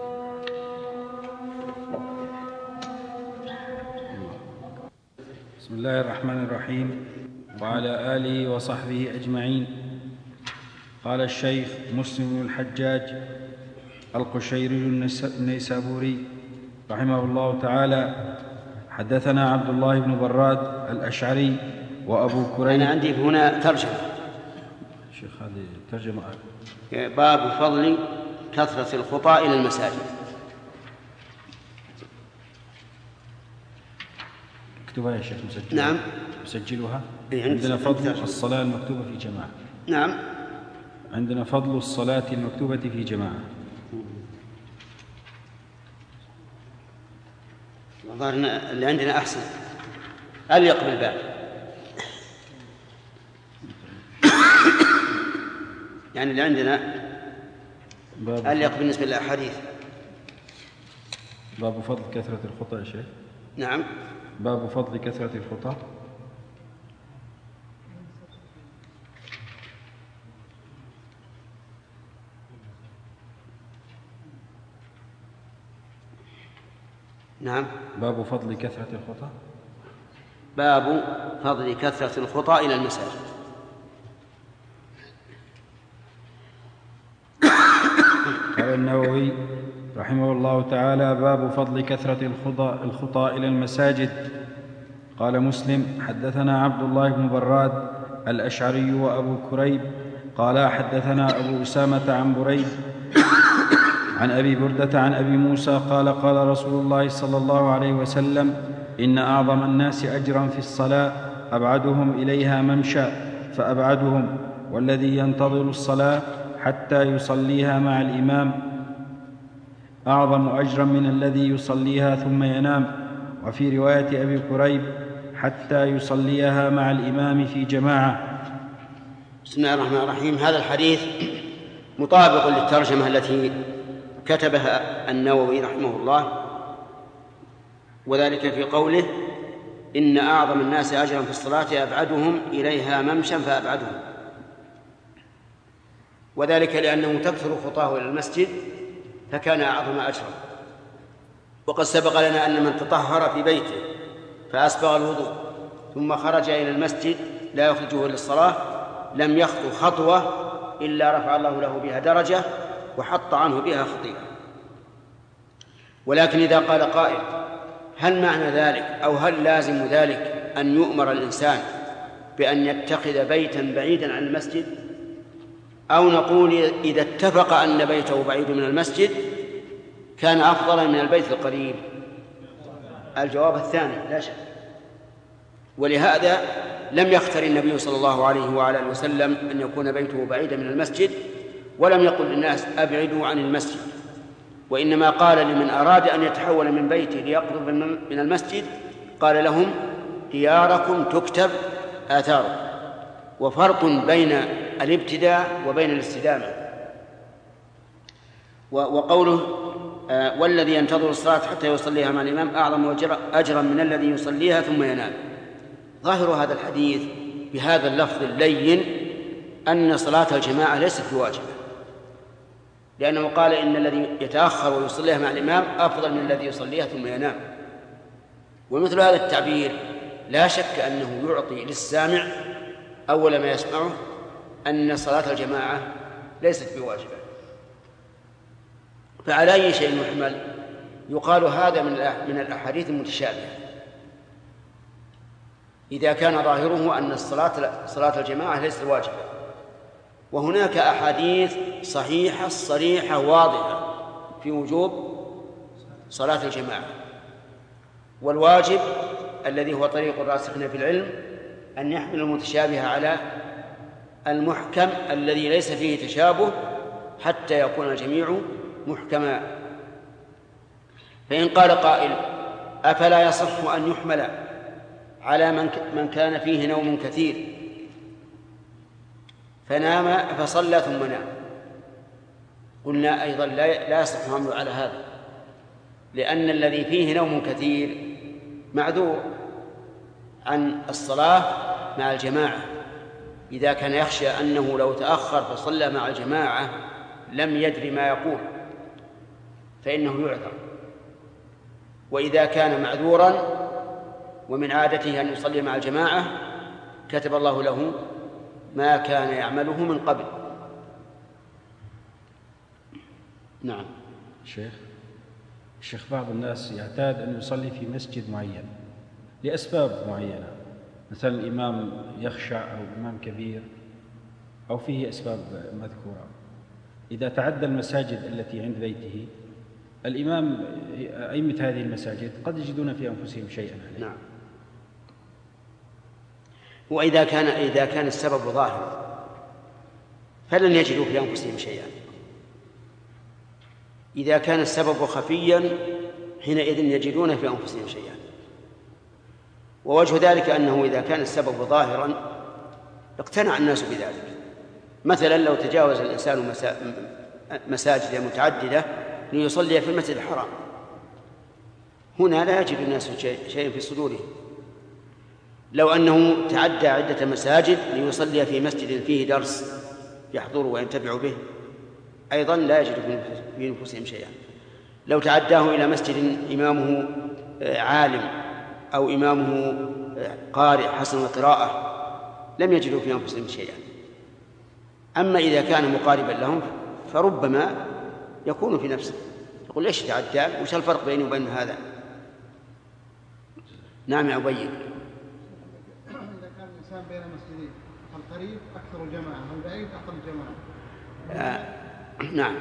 بسم الله الرحمن الرحيم، وعلى آله وصحبه أجمعين. قال الشيخ مسلم بن الحجاج القشيري النيسابوري رحمه الله تعالى: حدثنا عبد الله بن براد الأشعري وأبو كريب. أنا عندي هنا ترجمة. شيخ هذه ترجمة. باب فضل كثرة الخطى إلى المساجد. اكتبها يا شيخ مسجلها. نعم مسجلها. عندنا فضل الصلاة المكتوبة في جماعة. نعم عندنا فضل الصلاة المكتوبة في جماعة. الظاهر اللي عندنا أحسن أليق بالباب. يعني اللي عندنا أليق بالنسبة للأحاديث. باب فضل كثرة الخطى يا شيخ. نعم باب فضل كثرة الخطى. نعم باب فضل كثرة الخطى. باب فضل كثرة الخطى إلى المساجد. قال النووي رحمه الله تعالى: باب فضل كثرة الخطى إلى المساجد. قال مسلم: حدثنا عبد الله بن براد الأشعري وأبو كريب قال حدثنا أبو أسامة عن بريد عن أبي بردة عن أبي موسى قال قال رسول الله صلى الله عليه وسلم: إن أعظم الناس أجرا في الصلاة أبعدهم إليها ممشى، فأبعدهم والذي ينتظر الصلاة حتى يصليها مع الإمام أعظم أجرا من الذي يصليها ثم ينام. وفي رواية أبي كريب: حتى يصليها مع الإمام في جماعة. بسم الله الرحمن الرحيم. هذا الحديث مطابق للترجمة التي كتبها النووي رحمه الله، وذلك في قوله: إن أعظم الناس أجرا في الصلاة أبعدهم إليها ممشا فأبعدهم، وذلك لأنه تكثر خطاه إلى المسجد فكان أعظم أجرا. وقد سبق لنا أن من تطهر في بيته فأسبغ الوضوء ثم خرج إلى المسجد لا يخرجه للصلاة لم يخطو خطوة إلا رفع الله له بها درجة وحط عنه بها خطيئة. ولكن إذا قال قائل: هل معنى ذلك أو هل لازم ذلك أن يؤمر الإنسان بأن يتخذ بيتا بعيدا عن المسجد، أو نقول إذا اتفق أن بيته بعيد من المسجد كان أفضل من البيت القريب؟ الجواب الثاني لا شك. ولهذا لم يختر النبي صلى الله عليه وعلى وسلم أن يكون بيته بعيدا من المسجد، ولم يقل للناس أبعدوا عن المسجد، وإنما قال لمن أراد أن يتحول من بيته ليقرب من المسجد قال لهم: دياركم تكتب آثاركم. وفرق بين الابتداء وبين الاستدامة. وقوله: والذي ينتظر الصلاة حتى يصليها مع الإمام أعظم أجرا من الذي يصليها ثم ينام. ظاهر هذا الحديث بهذا اللفظ اللين أن صلاة الجماعة ليست بواجبة، لأنه قال: إن الذي يتأخر ويصليها مع الإمام أفضل من الذي يصليها ثم ينام. ومثل هذا التعبير لا شك أنه يعطي للسامع أول ما يسمعه أن صلاة الجماعة ليست بواجبة. فعلى أي شيء يحمل؟ يقال هذا من الأحاديث المتشابهة إذا كان ظاهره أن صلاة الجماعة ليست واجبة، وهناك أحاديث صحيحة صريحة واضحة في وجوب صلاة الجماعة. والواجب الذي هو طريق الراسخين في العلم أن يحمل المتشابه على المحكم الذي ليس فيه تشابه حتى يكون الجميع محكما. فإن قال قائل: أفلا يصح أن يحمل على من كان فيه نوم كثير فنام فصلى ثم نام؟ قلنا أيضا لا يصح حمله على هذا، لأن الذي فيه نوم كثير معذور عن الصلاة مع الجماعة، إذا كان يخشى أنه لو تأخر فصلى مع الجماعة لم يدري ما يقول فإنه يعذر. وإذا كان معذورا ومن عادته أن يصلي مع الجماعة كتب الله له ما كان يعمله من قبل. نعم. الشيخ بعض الناس يعتاد أن يصلي في مسجد معين لأسباب معينة، مثلا الإمام يخشع أو إمام كبير أو فيه أسباب مذكورة. إذا تعدى المساجد التي عند بيته الإمام أئمة هذه المساجد قد يجدون في أنفسهم شيئا عليه. نعم. وإذا كان السبب ظاهر فلن يجدوا في أنفسهم شيئا. إذا كان السبب خفيا حينئذ يجدون في أنفسهم شيئا. ووجه ذلك أنه إذا كان السبب ظاهرا اقتنع الناس بذلك. مثلا لو تجاوز الإنسان مساجد متعددة ليصلي في المسجد الحرام، هنا لا يجد الناس شيء في صدورهم. لو أنه تعدى عدة مساجد ليصلي في مسجد فيه درس يحضر وينتفع به أيضا لا يجد في نفوسهم شيئا. لو تعداه إلى مسجد إمامه عالم أو إمامه قارئ حسن القراءة لم يجدوا في أنفسهم شيئا. أما إذا كان مقاربا لهم فربما يكون في نفسه يقول: ليش تعدى؟ وش الفرق بيني وبين هذا؟ نعم يا أبي. إذا كان الإنسان بين مسجدين القريب أكثر جماعة والبعيد أقل جماعة. نعم.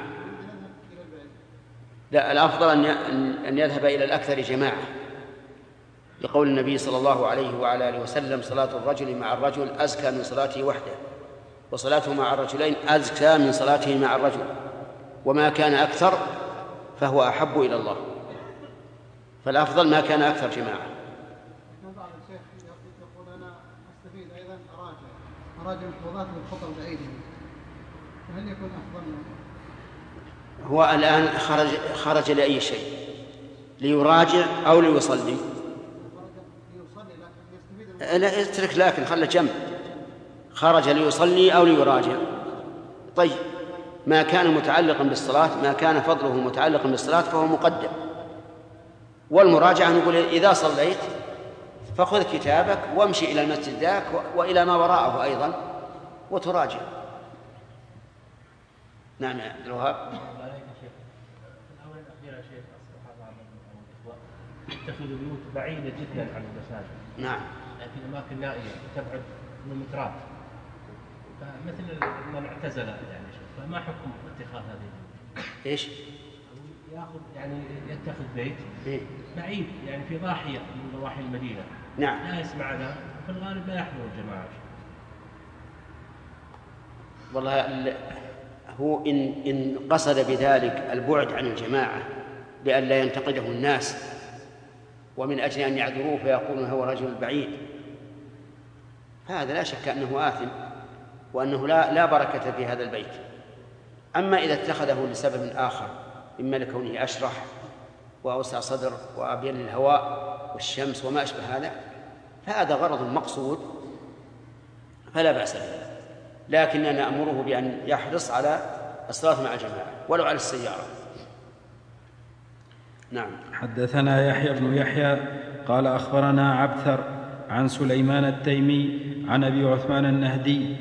لا، الأفضل أن يذهب إلى الأكثر جماعة، لقول النبي صلى الله عليه وعلى آله وسلم: صلاة الرجل مع الرجل أزكى من صلاته وحده، وصلاته مع الرجلين أزكى من صلاته مع الرجل، وما كان أكثر فهو أحب إلى الله. فالأفضل ما كان أكثر جماعة. بعض الشيخ يقول: أنا أستفيد أيضا أراجع مفروضات الخطر البعيدة، هل يكون أفضل؟ هو الآن خرج لأي شيء؟ ليراجع أو ليصلي؟ لا اترك، لكن خلى جنب. خرج ليصلي أو ليراجع. طيب، ما كان متعلقا بالصلاة، ما كان فضله متعلقا بالصلاة فهو مقدم. والمراجعة نقول إذا صليت فخذ كتابك وامشي إلى المسجد ذاك وإلى ما وراءه أيضا وتراجع. نعم يا عبد الوهاب. الآونة الأخيرة يا شيخ الصحابة أو الإخوة اتخذوا بيوت بعيدة جدا عن المساجد. نعم. في أماكن نائية تبعد كيلومترات، فمثل من اعتزل يعني شيخ، فما حكم اتخاذ هذه؟ إيش؟ يأخذ يعني يتخذ بيت بعيد يعني في ضاحية من ضواحي المدينة. نعم. لا يسمع له، في الغالب لا يحضر الجماعة. والله هو إن قصد بذلك البعد عن الجماعة لئلا ينتقده الناس ومن أجل أن يعذروه فيقولون هو رجل بعيد، هذا لا شك أنه آثم وأنه لا بركة في هذا البيت. أما إذا اتخذه لسبب آخر، إما لكونه أشرح وأوسع صدر وأبين للهواء والشمس وما أشبه هذا، فهذا غرض مقصود فلا بأس به، لكننا نأمره بأن يحرص على الصلاة مع الجماعة ولو على السيارة. نعم. حدثنا يحيى بن يحيى قال أخبرنا عبثر عن سليمان التيمي عن أبي عثمان النهدي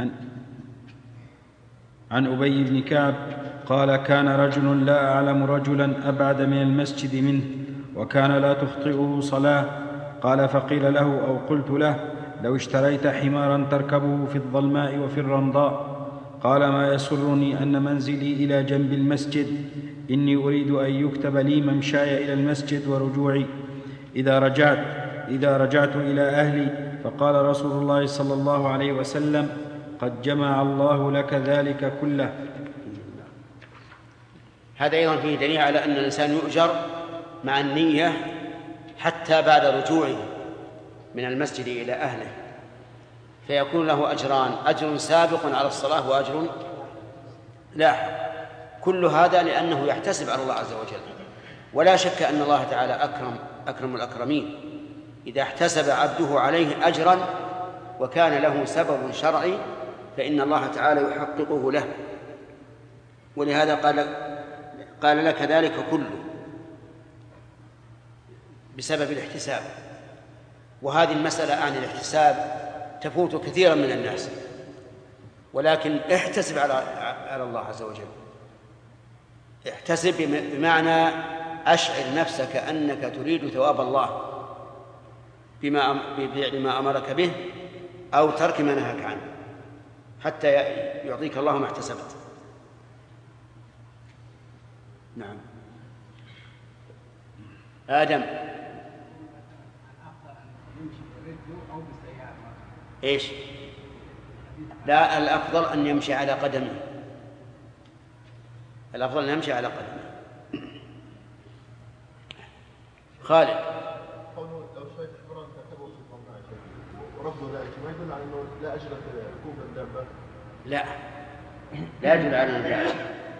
عن أبي بن كعب قال كان رجل لا أعلم رجلا أبعد من المسجد منه وكان لا تخطئه صلاة. قال فقيل له أو قلت له لو اشتريت حمارا تركبه في الظلماء وفي الرمضاء. قال ما يسرني أن منزلي إلى جنب المسجد، إني أريد أن يكتب لي ممشاي إلى المسجد ورجوعي إذا رجعت إلى أهلي. فقال رسول الله صلى الله عليه وسلم قد جمع الله لك ذلك كله. هذا أيضا فيه دليل على أن الإنسان يؤجر مع النية حتى بعد رجوعه من المسجد إلى أهله، فيكون له أجران، أجر سابق على الصلاة وأجر لاحق. كل هذا لأنه يحتسب على الله عز وجل، ولا شك أن الله تعالى أكرم الأكرمين إذا احتسب عبده عليه أجرا وكان له سبب شرعي فإن الله تعالى يحققه له، ولهذا قال لك ذلك كله بسبب الاحتساب. وهذه المسألة عن الاحتساب تفوت كثيرا من الناس، ولكن احتسب على الله عز وجل. احتسب بمعنى أشعر نفسك أنك تريد ثواب الله بفعل ما أمرك به أو ترك ما نهاك عنه حتى يعطيك الله ما احتسبت. نعم. آدم. إيش؟ لا، الأفضل أن يمشي على قدمه، الأفضل أن يمشي على قدمه. خالد. قوله لو شوية حمران تركبه في الظلماء ورفض ذلك ما يدل على أنه لا أجل ركوب الدابة؟ لا يدل على أنه لا أجل،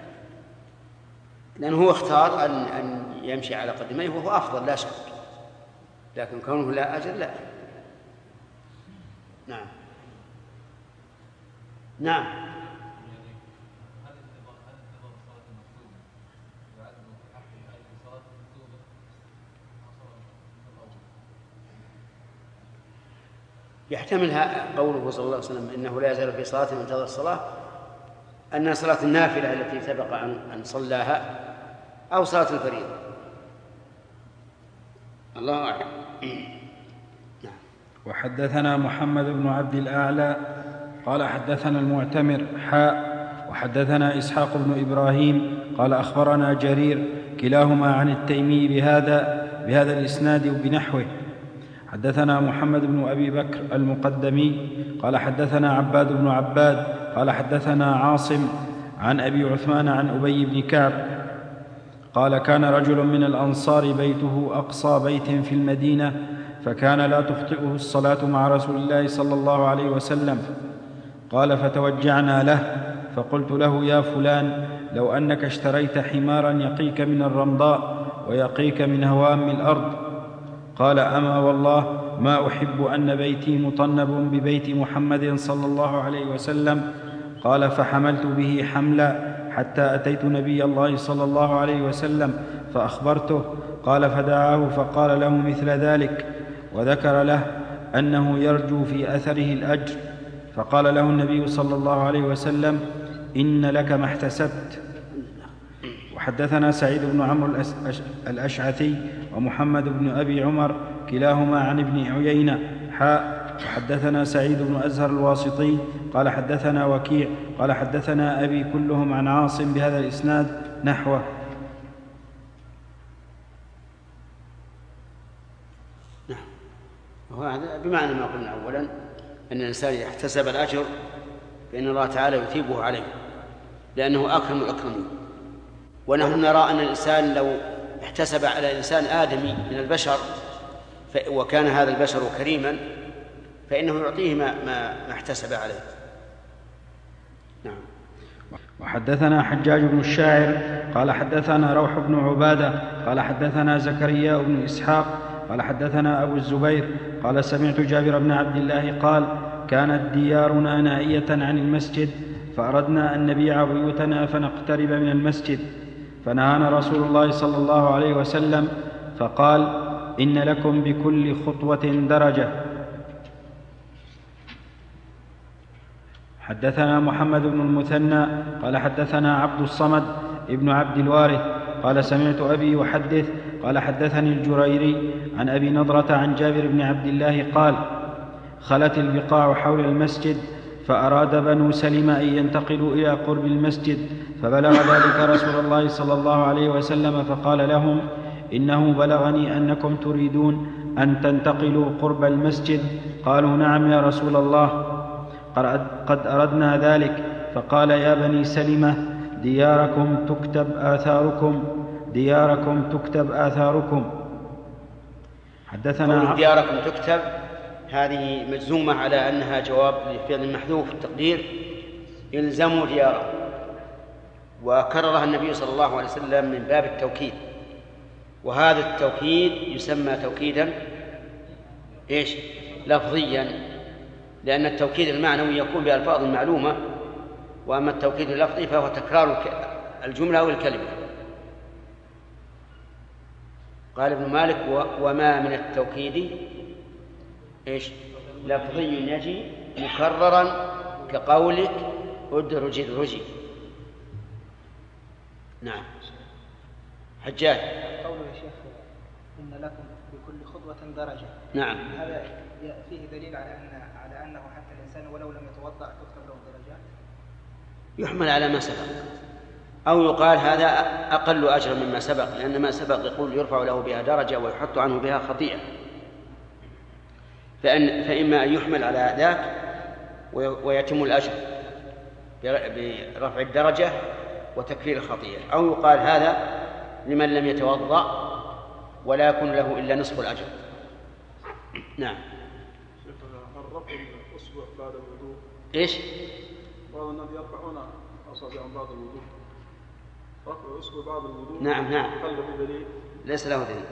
لأنه هو اختار أن يمشي على قدميه وهو أفضل لا شك، لكن كونه لا أجل لا. نعم. نعم. يحتملها قوله صلى الله عليه وسلم إنه لا يزال في صلاة من انتظر الصلاة، أن صلاة النافلة التي سبق أن صلاها أو صلاة الفريضة، الله أعلم. وحدثنا محمد بن عبد الأعلى قال حدثنا المعتمر وحدثنا إسحاق بن إبراهيم قال أخبرنا جرير كلاهما عن التيمي بهذا الإسناد وبنحوه. حدثنا محمد بن أبي بكر المقدمي قال حدثنا عباد بن عباد قال حدثنا عاصم عن أبي عثمان عن أبي بن كعب قال كان رجل من الأنصار بيته أقصى بيت في المدينة، فكان لا تخطئه الصلاة مع رسول الله صلى الله عليه وسلم. قال فتوجعنا له فقلت له: يا فلان، لو أنك اشتريت حمارا يقيك من الرمضاء ويقيك من هوام الأرض. قال: أما والله ما أحب أن بيتي مطنب ببيت محمد صلى الله عليه وسلم. قال: فحملت به حملا حتى أتيت نبي الله صلى الله عليه وسلم فأخبرته. قال: فدعاه فقال له مثل ذلك، وذكر له أنه يرجو في أثره الأجر. فقال له النبي صلى الله عليه وسلم: إن لك ما احتسبت. وحدثنا سعيد بن عمرو الأشعثي ومحمد بن أبي عمر كلاهما عن ابن عيينة وحدثنا سعيد بن أزهر الواسطي قال حدثنا وكيع قال حدثنا أبي كلهم عن عاصم بهذا الإسناد نحوه. نعم، وهذا بمعنى ما قلنا أولا، أن الإنسان إذا احتسب الأجر فإن الله تعالى يثيبه عليه، لأنه أكرم الأكرمين. ونحن نرى أن الإنسان لو احتسب على إنسان آدمي من البشر وكان هذا البشر كريما فإنه يعطيه ما احتسب عليه. نعم. وحدثنا حجاج بن الشاعر قال حدثنا روح بن عبادة قال حدثنا زكريا بن إسحاق قال حدثنا أبو الزبير قال سمعت جابر بن عبد الله قال: كانت ديارنا نائية عن المسجد، فأردنا أن نبيع بيوتنا فنقترب من المسجد، فنهانا رسول الله صلى الله عليه وسلم فقال: إن لكم بكل خطوة درجة. حدثنا محمد بن المثنى قال حدثنا عبد الصمد ابن عبد الوارث قال سمعت أبي يحدث قال حدثني الجريري عن أبي نضرة عن جابر بن عبد الله قال: خلت البقاع حول المسجد، فأراد بنو سلمة أن ينتقلوا إلى قرب المسجد، فبلغ ذلك رسول الله صلى الله عليه وسلم فقال لهم: إنه بلغني أنكم تريدون أن تنتقلوا قرب المسجد. قالوا: نعم يا رسول الله، قد أردنا ذلك. فقال: يا بني سلمة، دياركم تكتب آثاركم. حدثنا دياركم تكتب، هذه مجزومة على أنها جواب لفعل محذوف التقدير: إلزموا دياركم. وكررها النبي صلى الله عليه وسلم من باب التوكيد، وهذا التوكيد يسمى توكيدا لفظيا، لأن التوكيد المعنوي يكون بألفاظ معلومة، وأما التوكيد اللفظي فهو تكرار الجملة أو الكلمة. قال ابن مالك: وما من التوكيد لفظي يجي مكررا كقولك ادرج ادرجي. نعم. حجاج: قوله يا شيخ إن لكم بكل خطوة درجة، نعم، هذا فيه دليل على أنه حتى الإنسان ولو لم يتوضأ تكتب له درجات؟ يحمل على ما سبق، أو يقال هذا أقل أجر مما سبق، لأن ما سبق يقول يرفع له بها درجة ويحط عنه بها خطيئة، فإما أن يحمل على ذاك ويتم الأجر برفع الدرجة وتكفير الخطيئة، أو يقال هذا لمن لم يتوضأ ولا يكون له إلا نصف الأجر. نعم. الرفع الأصبع بعد الوضوء بعض الناس يرفعون أصابعهم بعد الوضوء، رفع الأصبع بعد الوضوء. نعم هل له دليل؟ ليس له دليل.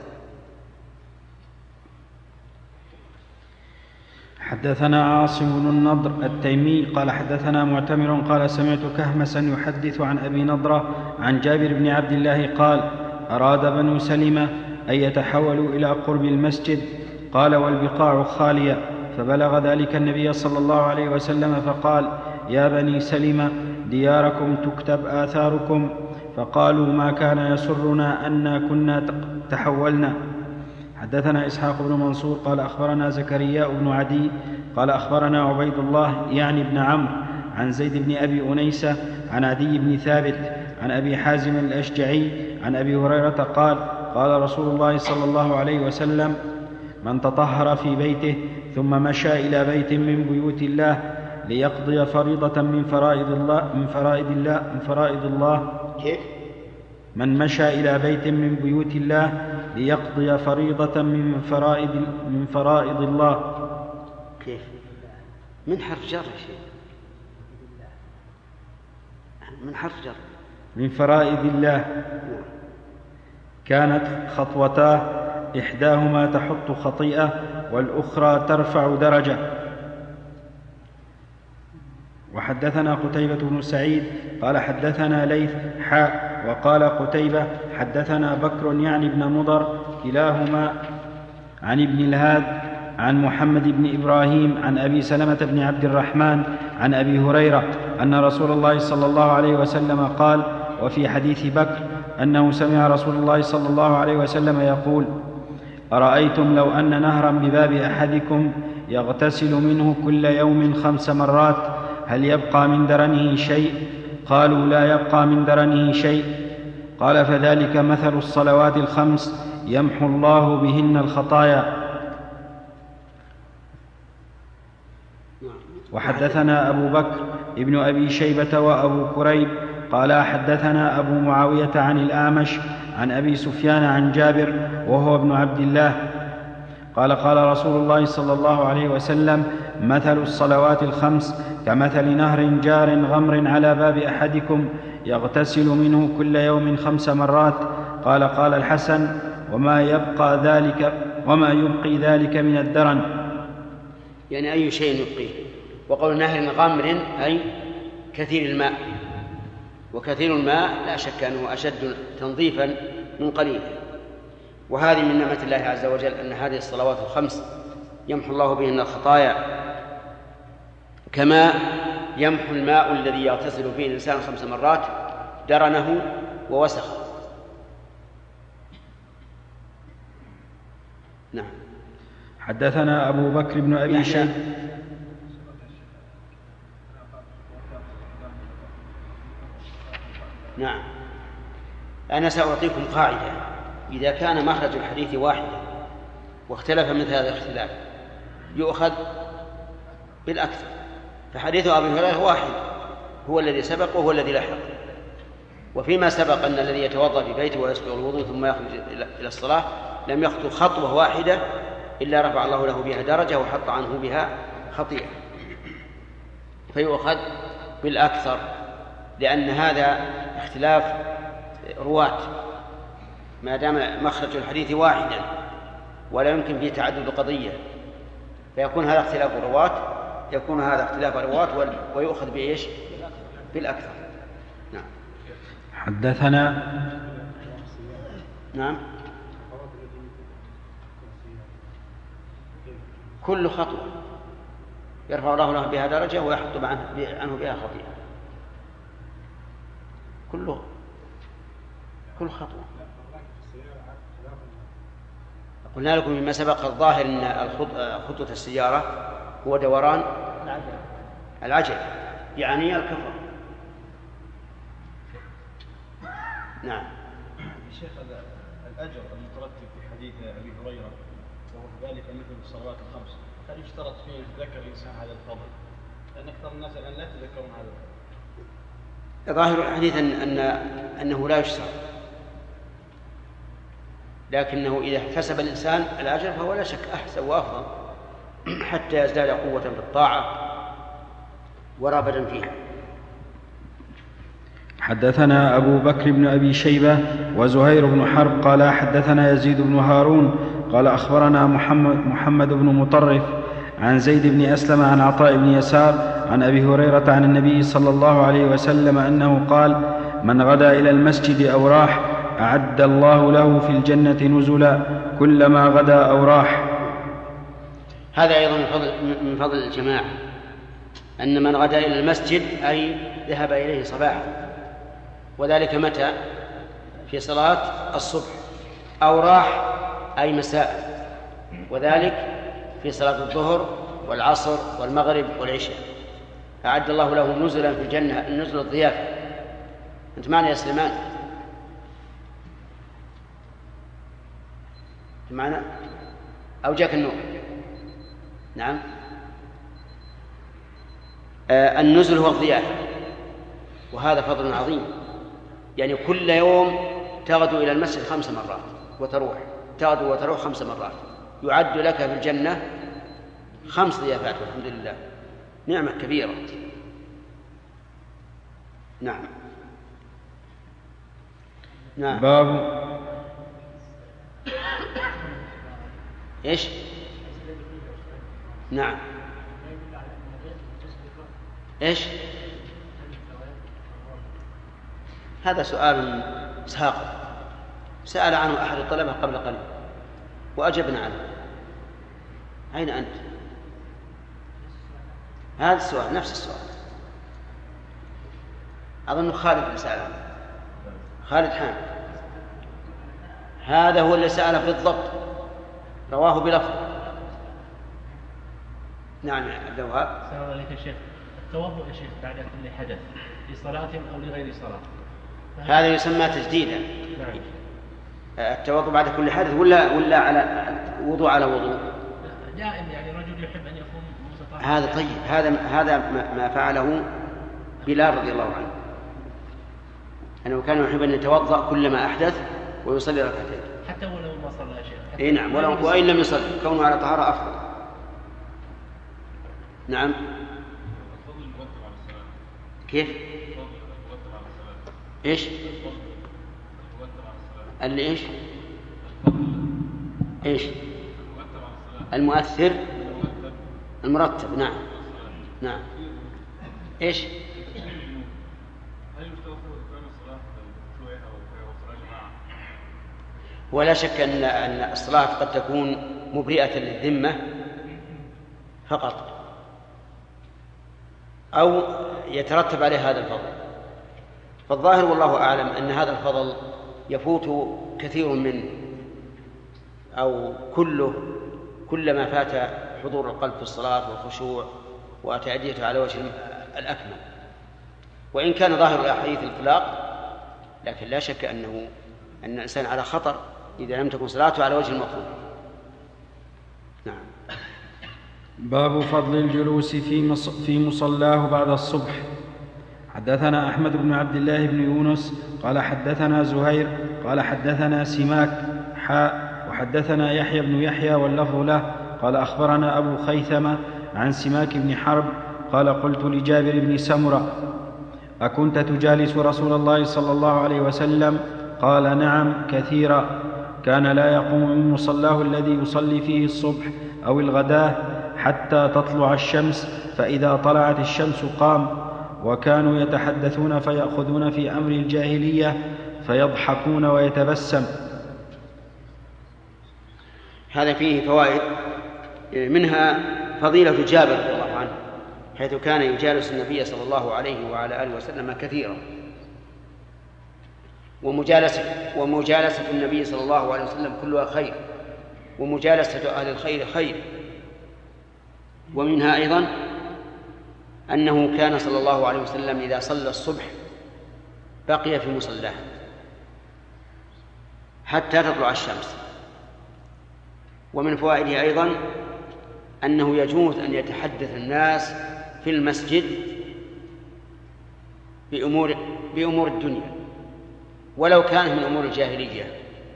حدثنا عاصم بن النضر التيمي قال حدثنا معتمر قال سمعت كهمسا يحدث عن أبي نضرة عن جابر بن عبد الله قال: أراد بنو سلمة أن يتحولوا إلى قرب المسجد، قال: والبقاع خالية. فبلغ ذلك النبي صلى الله عليه وسلم فقال: يا بني سلمة، دياركم تكتب آثاركم. فقالوا: ما كان يسرنا أنا كنا تحولنا. حدثنا إسحاق بن منصور قال أخبرنا زكريا بن عدي قال أخبرنا عبيد الله يعني بن عمرو عن زيد بن أبي أنيسة عن عدي بن ثابت عن أبي حازم الأشجعي عن أبي هريرة قال: قال رسول الله صلى الله عليه وسلم: من تطهر في بيته ثم مشى إلى بيت من بيوت الله ليقضي فريضة من فرائض الله كيف؟ من مشى إلى بيت من بيوت الله ليقضي فريضة من فرائض الله. كيف؟ من حرف جر شيء. من حرف جر. من فرائض الله كانت خطوتاه إحداهما تحط خطيئة والأخرى ترفع درجة. وحدثنا قتيبة بن سعيد قال حدثنا ليث وقال قتيبة حدثنا بكر يعني ابن مضر كلاهما عن ابن الهاد عن محمد بن إبراهيم عن أبي سلمة بن عبد الرحمن عن أبي هريرة أن رسول الله صلى الله عليه وسلم قال. وفي حديث بكر أنه سمع رسول الله صلى الله عليه وسلم يقول: أرأيتم لو أن نهرا بباب أحدكم يغتسل منه كل يوم 5 مرات هل يبقى من درنه شيء؟ قالوا: لا يبقى من درنه شيء. قال: فذلك مثل الصلوات ال5 يمحو الله بهن الخطايا. وحدثنا أبو بكر ابن أبي شيبة وأبو كريب قال حدثنا أبو معاوية عن الأعمش عن أبي سفيان عن جابر وهو ابن عبد الله قال: قال رسول الله صلى الله عليه وسلم: مثل الصلوات ال5 كمثل نهر جار غمر على باب أحدكم يغتسل منه كل يوم 5 مرات. قال الحسن: وما يبقي ذلك من الدرن، يعني أي شيء يبقيه. وقول نهر غمر أي كثير الماء، وكثير الماء لا شك أنه أشد تنظيفا من قليل. وهذه من نعمة الله عز وجل أن هذه الصلوات ال5 يمحو الله بهن الخطايا، كما يمحو الماء الذي يغتسل فيه الإنسان 5 مرات درنه ووسخه. نعم. حدثنا أبو بكر بن أبي شيبة. نعم. أنا سأعطيكم قاعدة: إذا كان مخرج الحديث واحدا واختلف مثل هذا الاختلاف يؤخذ بالأكثر. فحديث أبي هريرة واحد هو الذي سبق وهو الذي لحق. وفيما سبق أن الذي يتوضأ في بيته ويسبغ الوضوء ثم يخرج إلى الصلاة لم يخطو خطوة واحدة إلا رفع الله له بها درجة وحط عنه بها خطيئة، فيؤخذ بالأكثر، لأن هذا اختلاف رواة ما دام مخرج الحديث واحدا ولا يمكن فيه تعدد قضية، فيكون هذا اختلاف رواة، يكون هذا اختلاف رواة ويؤخذ بإيش؟ بالأكثر. نعم. حدثنا. نعم. كل خطوة يرفع الله له بها درجة ويحط عنه بها خطيئة. كل خطوة. قلنا لكم مما سبق الظاهر أن خطوة السيارة هو دوران العجل، يعني الكفر. نعم. الشيخ الأجر المترتب في حديث أبي هريرة وهو ذلك مثل الصلوات ال5، هل يشترط فيه ذكر الإنسان هذا الفضل؟ لأن أكثر الناس الآن لا يتذكرون هذا الفضل. ظاهر الحديث أنه لا يشترط، لكنه إذا احتسب الإنسان الأجر فهو لا شك أحسن وأفضل حتى يزداد قوة في الطاعة ورغبة فيها. حدثنا أبو بكر بن أبي شيبة وزهير بن حرب قال حدثنا يزيد بن هارون قال أخبرنا محمد بن مطرف عن زيد بن أسلم عن عطاء بن يسار عن أبي هريرة عن النبي صلى الله عليه وسلم أنه قال: من غدا إلى المسجد أو راح أعد الله له في الجنة نزلا كلما غدا أو راح. هذا أيضا من فضل الجماعة، أن من غدا إلى المسجد أي ذهب إليه صباحا، وذلك متى؟ في صلاة الصبح، أو راح أي مساء، وذلك في صلاة الظهر والعصر والمغرب والعشاء. أعد الله له نزلا في الجنة، النزل الضيافة. أنت معنا يا سليمان؟ أنت معنا؟ أو جاك النور؟ نعم. النزل هو الضيافة، وهذا فضل عظيم. يعني كل يوم تغدو إلى المسجد 5 مرات وتروح، تغدو وتروح 5 مرات، يعد لك في الجنة 5 ضيافات، والحمد لله، نعمة كبيرة. نعم. نعم. باب إيش؟ نعم. إيش؟ هذا سؤال ساقط سأل عنه أحد الطلبة قبل قليل وأجبنا عنه. أين أنت؟ هذا السؤال نفس السؤال أظن خالد سأل عنه. خالد حامد هذا هو اللي سأله بالضبط، رواه بلفظ. نعم يا عبد الوهاب. السلام عليكم يا شيخ. التوضؤ يا شيخ بعد كل حدث لصلاة أو لغير صلاة هذا يسمى تجديدا. نعم. التوضؤ بعد كل حدث ولا على وضوء على وضوء؟ دائم يعني رجل يحب أن يكون مستطاع. هذا طيب، هذا ما فعله بلال رضي الله عنه، أنه كان يحب أن يتوضأ كلما أحدث ويصلي ركعتين حتى ولو ما صلى شيء. إيه نعم، وإن لم يصلي كونه على طهارة أفضل. نعم. كيف؟ إيش؟ اللي إيش؟ إيش؟ المؤثر المرتب. نعم نعم. إيش؟ ولا شك أن الصلاة قد تكون مبرئة للذمة فقط أو يترتب عليه هذا الفضل. فالظاهر والله أعلم أن هذا الفضل يفوت كثير منه أو كلما فات حضور القلب في الصلاة والخشوع وتأديته على وجه الأكمل، وإن كان ظاهر الأحاديث الإطلاق، لكن لا شك أن الإنسان على خطر إذا لم تكن صلاته على وجه المطلوب. نعم. باب فضل الجلوس في مصلاه بعد الصبح. حدثنا أحمد بن عبد الله بن يونس قال حدثنا زهير قال حدثنا سماك وحدثنا يحيى بن يحيى واللفظ له قال أخبرنا أبو خيثمة عن سماك بن حرب قال قلت لجابر بن سمرة أكنت تجالس رسول الله صلى الله عليه وسلم؟ قال نعم كثيرا، كان لا يقوم من مصلاه الذي يصلي فيه الصبح أو الغداة حتى تطلع الشمس، فإذا طلعت الشمس قام، وكانوا يتحدثون فيأخذون في أمر الجاهلية فيضحكون ويتبسم. هذا فيه فوائد، منها فضيلة جابر رضي الله عنه حيث كان يجالس النبي صلى الله عليه وعلى آله وسلم كثيرا، ومجالسة النبي صلى الله عليه وسلم كلها خير، ومجالسة أهل الخير خير. ومنها أيضا أنه كان صلى الله عليه وسلم إذا صلى الصبح بقي في مصلاه حتى تطلع الشمس. ومن فوائده أيضا أنه يجوز أن يتحدث الناس في المسجد بأمور الدنيا ولو كانت من أمور الجاهلية،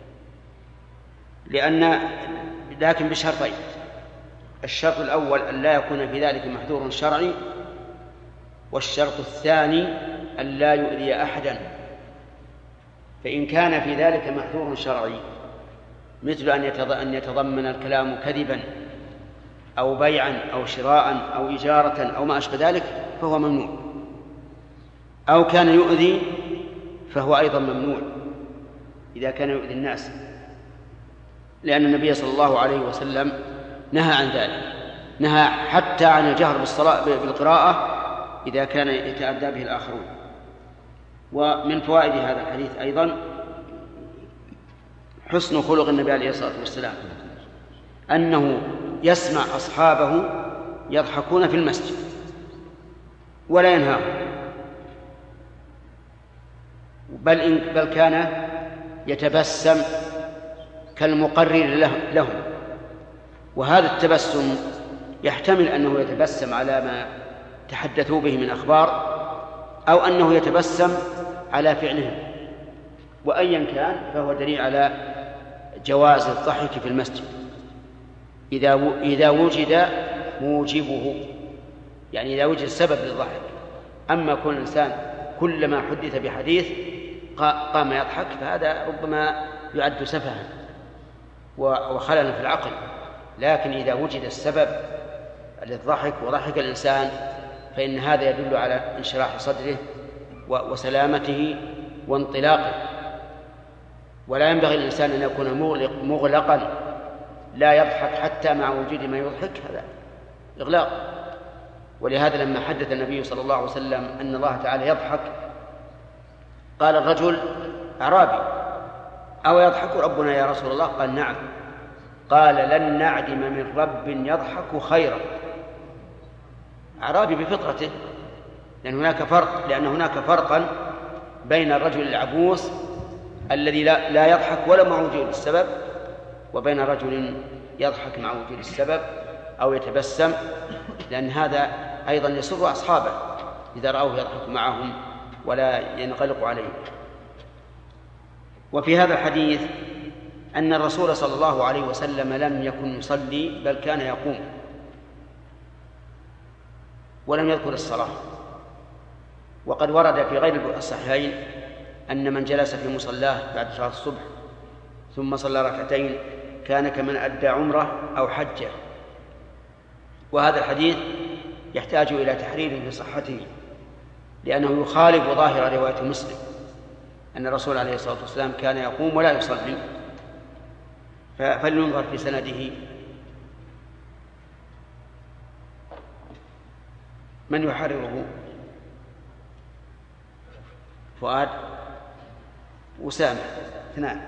لكن بشرطين: الشرط الأول أن لا يكون في ذلك محذور شرعي، والشرط الثاني أن لا يؤذي أحدا. فإن كان في ذلك محذور شرعي مثل أن يتضمن الكلام كذبا أو بيعا أو شراء أو إجارة أو ما أشبه ذلك فهو ممنوع، أو كان يؤذي فهو أيضا ممنوع إذا كان يؤذي الناس، لأن النبي صلى الله عليه وسلم نهى عن ذلك، نهى حتى عن الجهر بالقراءة إذا كان يتأدى به الآخرون. ومن فوائد هذا الحديث أيضا حسن خلق النبي عليه الصلاة والسلام، أنه يسمع أصحابه يضحكون في المسجد ولا ينهاهم، بل كان يتبسم كالمقرر لهم. وهذا التبسم يحتمل أنه يتبسم على ما تحدثوا به من أخبار، أو أنه يتبسم على فعلهم، وأيا كان فهو دليل على جواز الضحك في المسجد إذا وجد موجبه، يعني إذا وجد سبب للضحك. أما كل إنسان كلما حدث بحديث قام يضحك فهذا ربما يعد سفها وخللا في العقل. لكن إذا وجد السبب للضحك وضحك الإنسان فإن هذا يدل على انشراح صدره وسلامته وانطلاقه. ولا ينبغي للإنسان أن يكون مغلقا لا يضحك حتى مع وجود ما يضحك، هذا إغلاق. ولهذا لما حدث النبي صلى الله عليه وسلم أن الله تعالى يضحك قال الرجل أعرابي: أو يضحك ربنا يا رسول الله؟ قال: نعم. قال: لن نعدم من رب يضحك خيرا. أعرابي بفطرته، لأن هناك فرقا بين الرجل العبوس الذي لا يضحك ولا مع وجود السبب، وبين رجل يضحك مع وجود السبب أو يتبسم، لأن هذا أيضا يسر أصحابه إذا رأوه يضحك معهم ولا ينغلق عليه. وفي هذا الحديث أن الرسول صلى الله عليه وسلم لم يكن يصلي بل كان يقوم ولم يذكر الصلاة. وقد ورد في غير الصحيحين أن من جلس في مصلاه بعد صلاة الصبح ثم صلى ركعتين كان كمن أدى عمره أو حجه. وهذا الحديث يحتاج إلى تحرير في صحته، لأنه يخالف ظاهر رواية مسلم أن الرسول عليه الصلاة والسلام كان يقوم ولا يصلي. فلننظر في سنده من يحرره. فؤاد وسامة اثنان.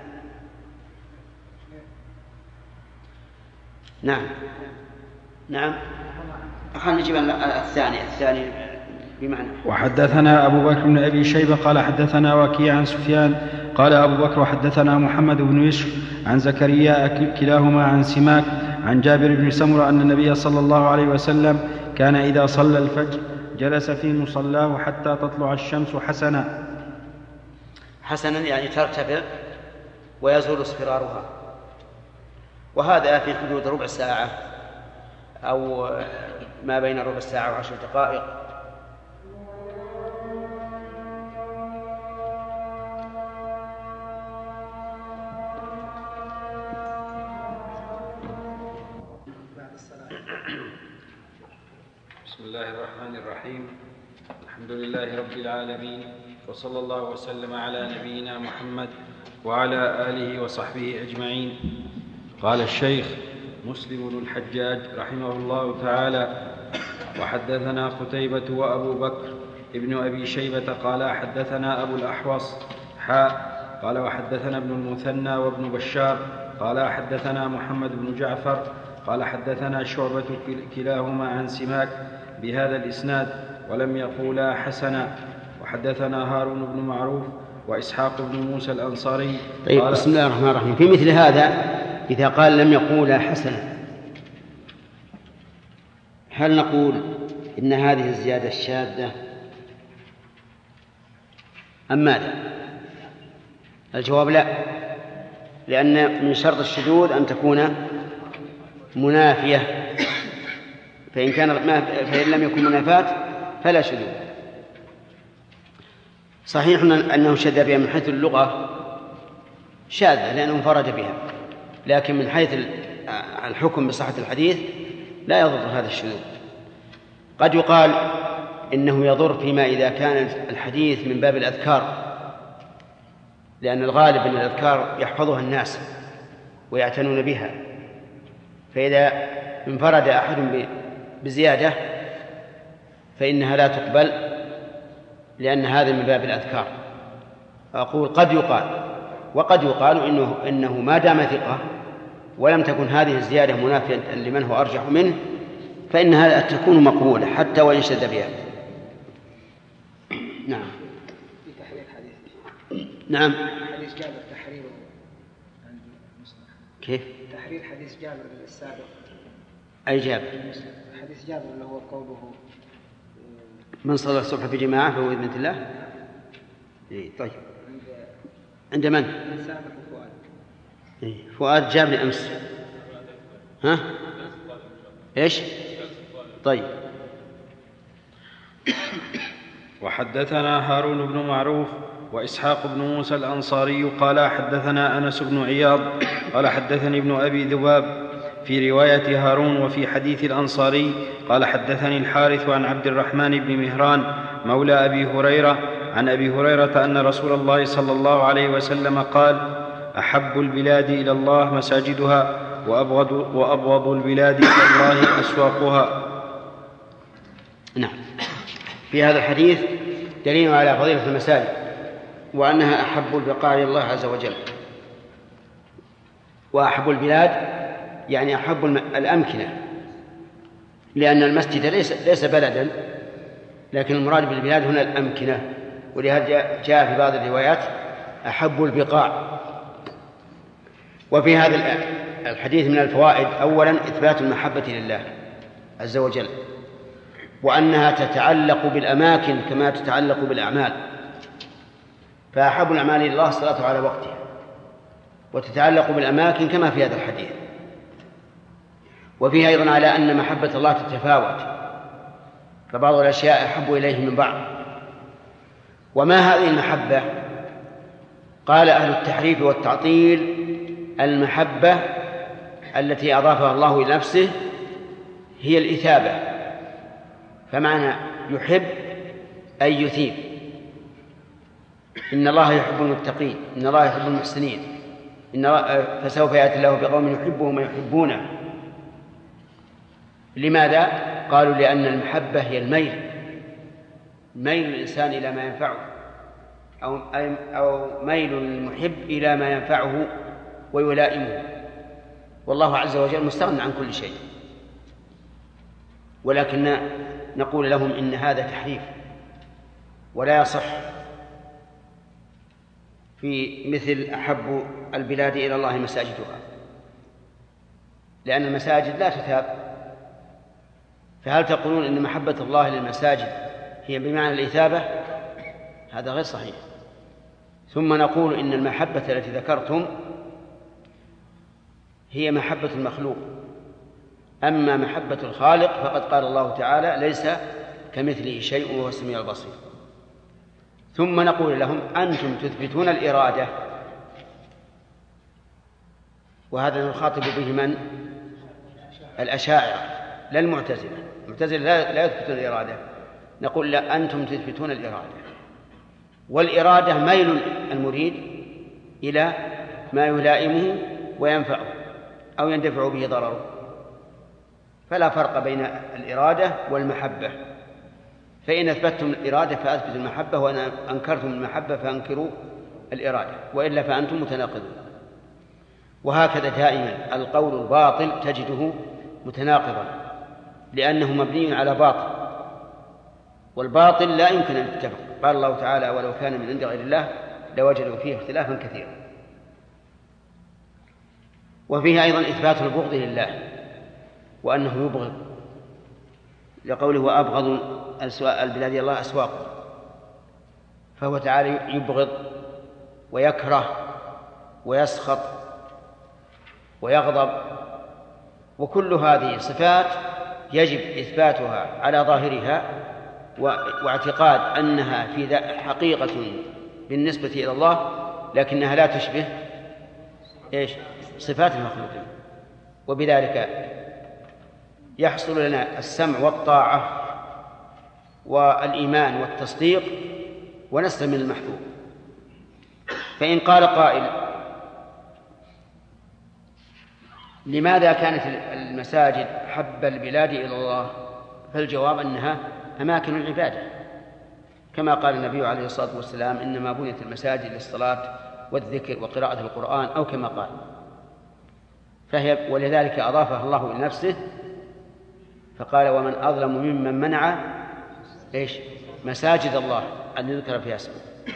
نعم خلينا نجيب الثاني بمعنى. وحدثنا أبو بكر بن أبي شيبة قال حدثنا وكيع عن سفيان قال أبو بكر وحدثنا محمد بن يوسف عن زكريا كلاهما عن سماك عن جابر بن سمرة أن النبي صلى الله عليه وسلم كان إذا صلى الفجر جلس في مصلاه حتى تطلع الشمس حسنا يعني ترتفع ويزول اصفرارها، وهذا في حدود ربع ساعة أو ما بين ربع ساعة وعشر دقائق. بسم الله الرحمن الرحيم. الحمد لله رب العالمين، وصلى الله وسلم على نبينا محمد وعلى آله وصحبه أجمعين. قال الشيخ مسلم بن الحجاج رحمه الله تعالى: وحدثنا قتيبة وأبو بكر ابن أبي شيبة قال حدثنا أبو الأحوص قال وحدثنا ابن المثنى وابن بشار قال حدثنا محمد بن جعفر قال حدثنا شعبة كلاهما عن سماك بهذا الإسناد ولم يقولا حسنا. وحدثنا هارون بن معروف وإسحاق بن موسى الأنصاري. طيب، بسم الله الرحمن الرحيم. في مثل هذا إذا قال لم يقولا حسنا، هل نقول إن هذه الزيادة الشاذة أم ماذا؟ الجواب لا، لأن من شرط الشذوذ أن تكون منافية، فإن لم يكن منافاة فلا شذوذ. صحيح أنه شذ بها من حيث اللغة شاذة لأنه انفرد بها، لكن من حيث الحكم بصحة الحديث لا يضر هذا الشذوذ. قد يقال إنه يضر فيما إذا كان الحديث من باب الأذكار، لأن الغالب أن الأذكار يحفظها الناس ويعتنون بها، فإذا انفرد أحد بزيادة فإنها لا تقبل، لأن هذا من باب الأذكار. أقول قد يقال، وقد يقال إنه ما دام ثقة ولم تكن هذه الزيادة منافية لمن هو أرجح منه فإنها تكون مقبولة حتى وإن شذ بها. نعم. في تحرير حديث. نعم. حديث جابر تحريره عند مسلم. كيف؟ تحرير حديث جابر السابق. أي جابر؟ حديث جابر اللي هو قوله من صلى الصبح في جماعة فهو بإذن الله. طيب. عند من؟ سامح وفؤاد. فؤاد جاب لي أمس. ها؟ إيش؟ طيب. وحدثنا هارون بن معروف وإسحاق بن موسى الأنصاري قال حدثنا أنس بن عياض قال حدثني ابن أبي ذباب في رواية هارون. وفي حديث الأنصاري قال حدثني الحارث عن عبد الرحمن بن مهران مولى أبي هريرة عن أبي هريرة أن رسول الله صلى الله عليه وسلم قال أحب البلاد إلى الله مساجدها وأبغض البلاد إلى الله أسواقها. نعم. في هذا الحديث دليل على فضيلة المساجد وأنها أحب البقاع إلى الله عز وجل. وأحب البلاد يعني أحب الأمكنة، لأن المسجد ليس بلدا، لكن المراد بالبلاد هنا الأمكنة، ولهذا جاء في بعض الروايات أحب البقاع. وفي هذا الحديث من الفوائد أولا إثبات المحبة لله عز وجل، وأنها تتعلق بالأماكن كما تتعلق بالأعمال، فأحب الأعمال لله الصلاة على وقتها، وتتعلق بالأماكن كما في هذا الحديث. وفيها أيضا على أن محبة الله تتفاوت، فبعض الأشياء أحب إليه من بعض. وما هذه المحبة؟ قال أهل التحريف والتعطيل المحبة التي أضافها الله إلى نفسه هي الإثابة، فمعنى يحب أي يثيب. إن الله يحب المتقين، إن الله يحب المحسنين، فسوف يأتي الله بقوم يحبهم ويحبونه. لماذا؟ قالوا لأن المحبة هي ميل الإنسان إلى ما ينفعه، أو ميل المحب إلى ما ينفعه ويلائمه، والله عز وجل مستغنى عن كل شيء. ولكن نقول لهم إن هذا تحريف ولا يصح في مثل أحب البلاد إلى الله مساجدها، لأن المساجد لا تثاب. فهل تقولون إن محبة الله للمساجد هي بمعنى الإثابة؟ هذا غير صحيح. ثم نقول إن المحبة التي ذكرتم هي محبة المخلوق، أما محبة الخالق فقد قال الله تعالى ليس كمثله شيء وهو السميع البصير. ثم نقول لهم أنتم تثبتون الإرادة، وهذا نخاطب به من؟ الأشاعرة لا المعتزلة. المعتزلة لا يثبتون الإرادة، نقول لا، أنتم تثبتون الإرادة، والإرادة ميل المريد إلى ما يلائمه وينفعه أو يندفع به ضرره، فلا فرق بين الإرادة والمحبة. فإن أثبتتم الإرادة فأثبتوا المحبة، وإن أنكرتم المحبة فأنكروا الإرادة، وإلا فأنتم متناقضون. وهكذا دائما القول الباطل تجده متناقضا، لأنه مبني على باطل، والباطل لا يمكن أن يتفق. قال الله تعالى ولو كان من عند غير الله لوجدوا فيه اختلافا كثيرا. وفيه أيضا إثبات البغض لله وأنه يبغض، لقوله وأبغض البلاد الله أسواقه، فهو تعالى يبغض ويكره ويسخط ويغضب، وكل هذه صفات يجب إثباتها على ظاهرها، واعتقاد أنها في حقيقة بالنسبة إلى الله، لكنها لا تشبه صفات المخلوقين. وبذلك يحصل لنا السمع والطاعة والإيمان والتصديق ونسلم من المحبوب. فإن قال قائل لماذا كانت المساجد حب البلاد إلى الله؟ فالجواب أنها أماكن العبادة، كما قال النبي عليه الصلاة والسلام إنما بنيت المساجد للصلاة والذكر وقراءة القرآن، أو كما قال. ولذلك أضافها الله إلى نفسه فقال ومن أظلم ممن منع مساجد الله أن يذكر فيها اسمه.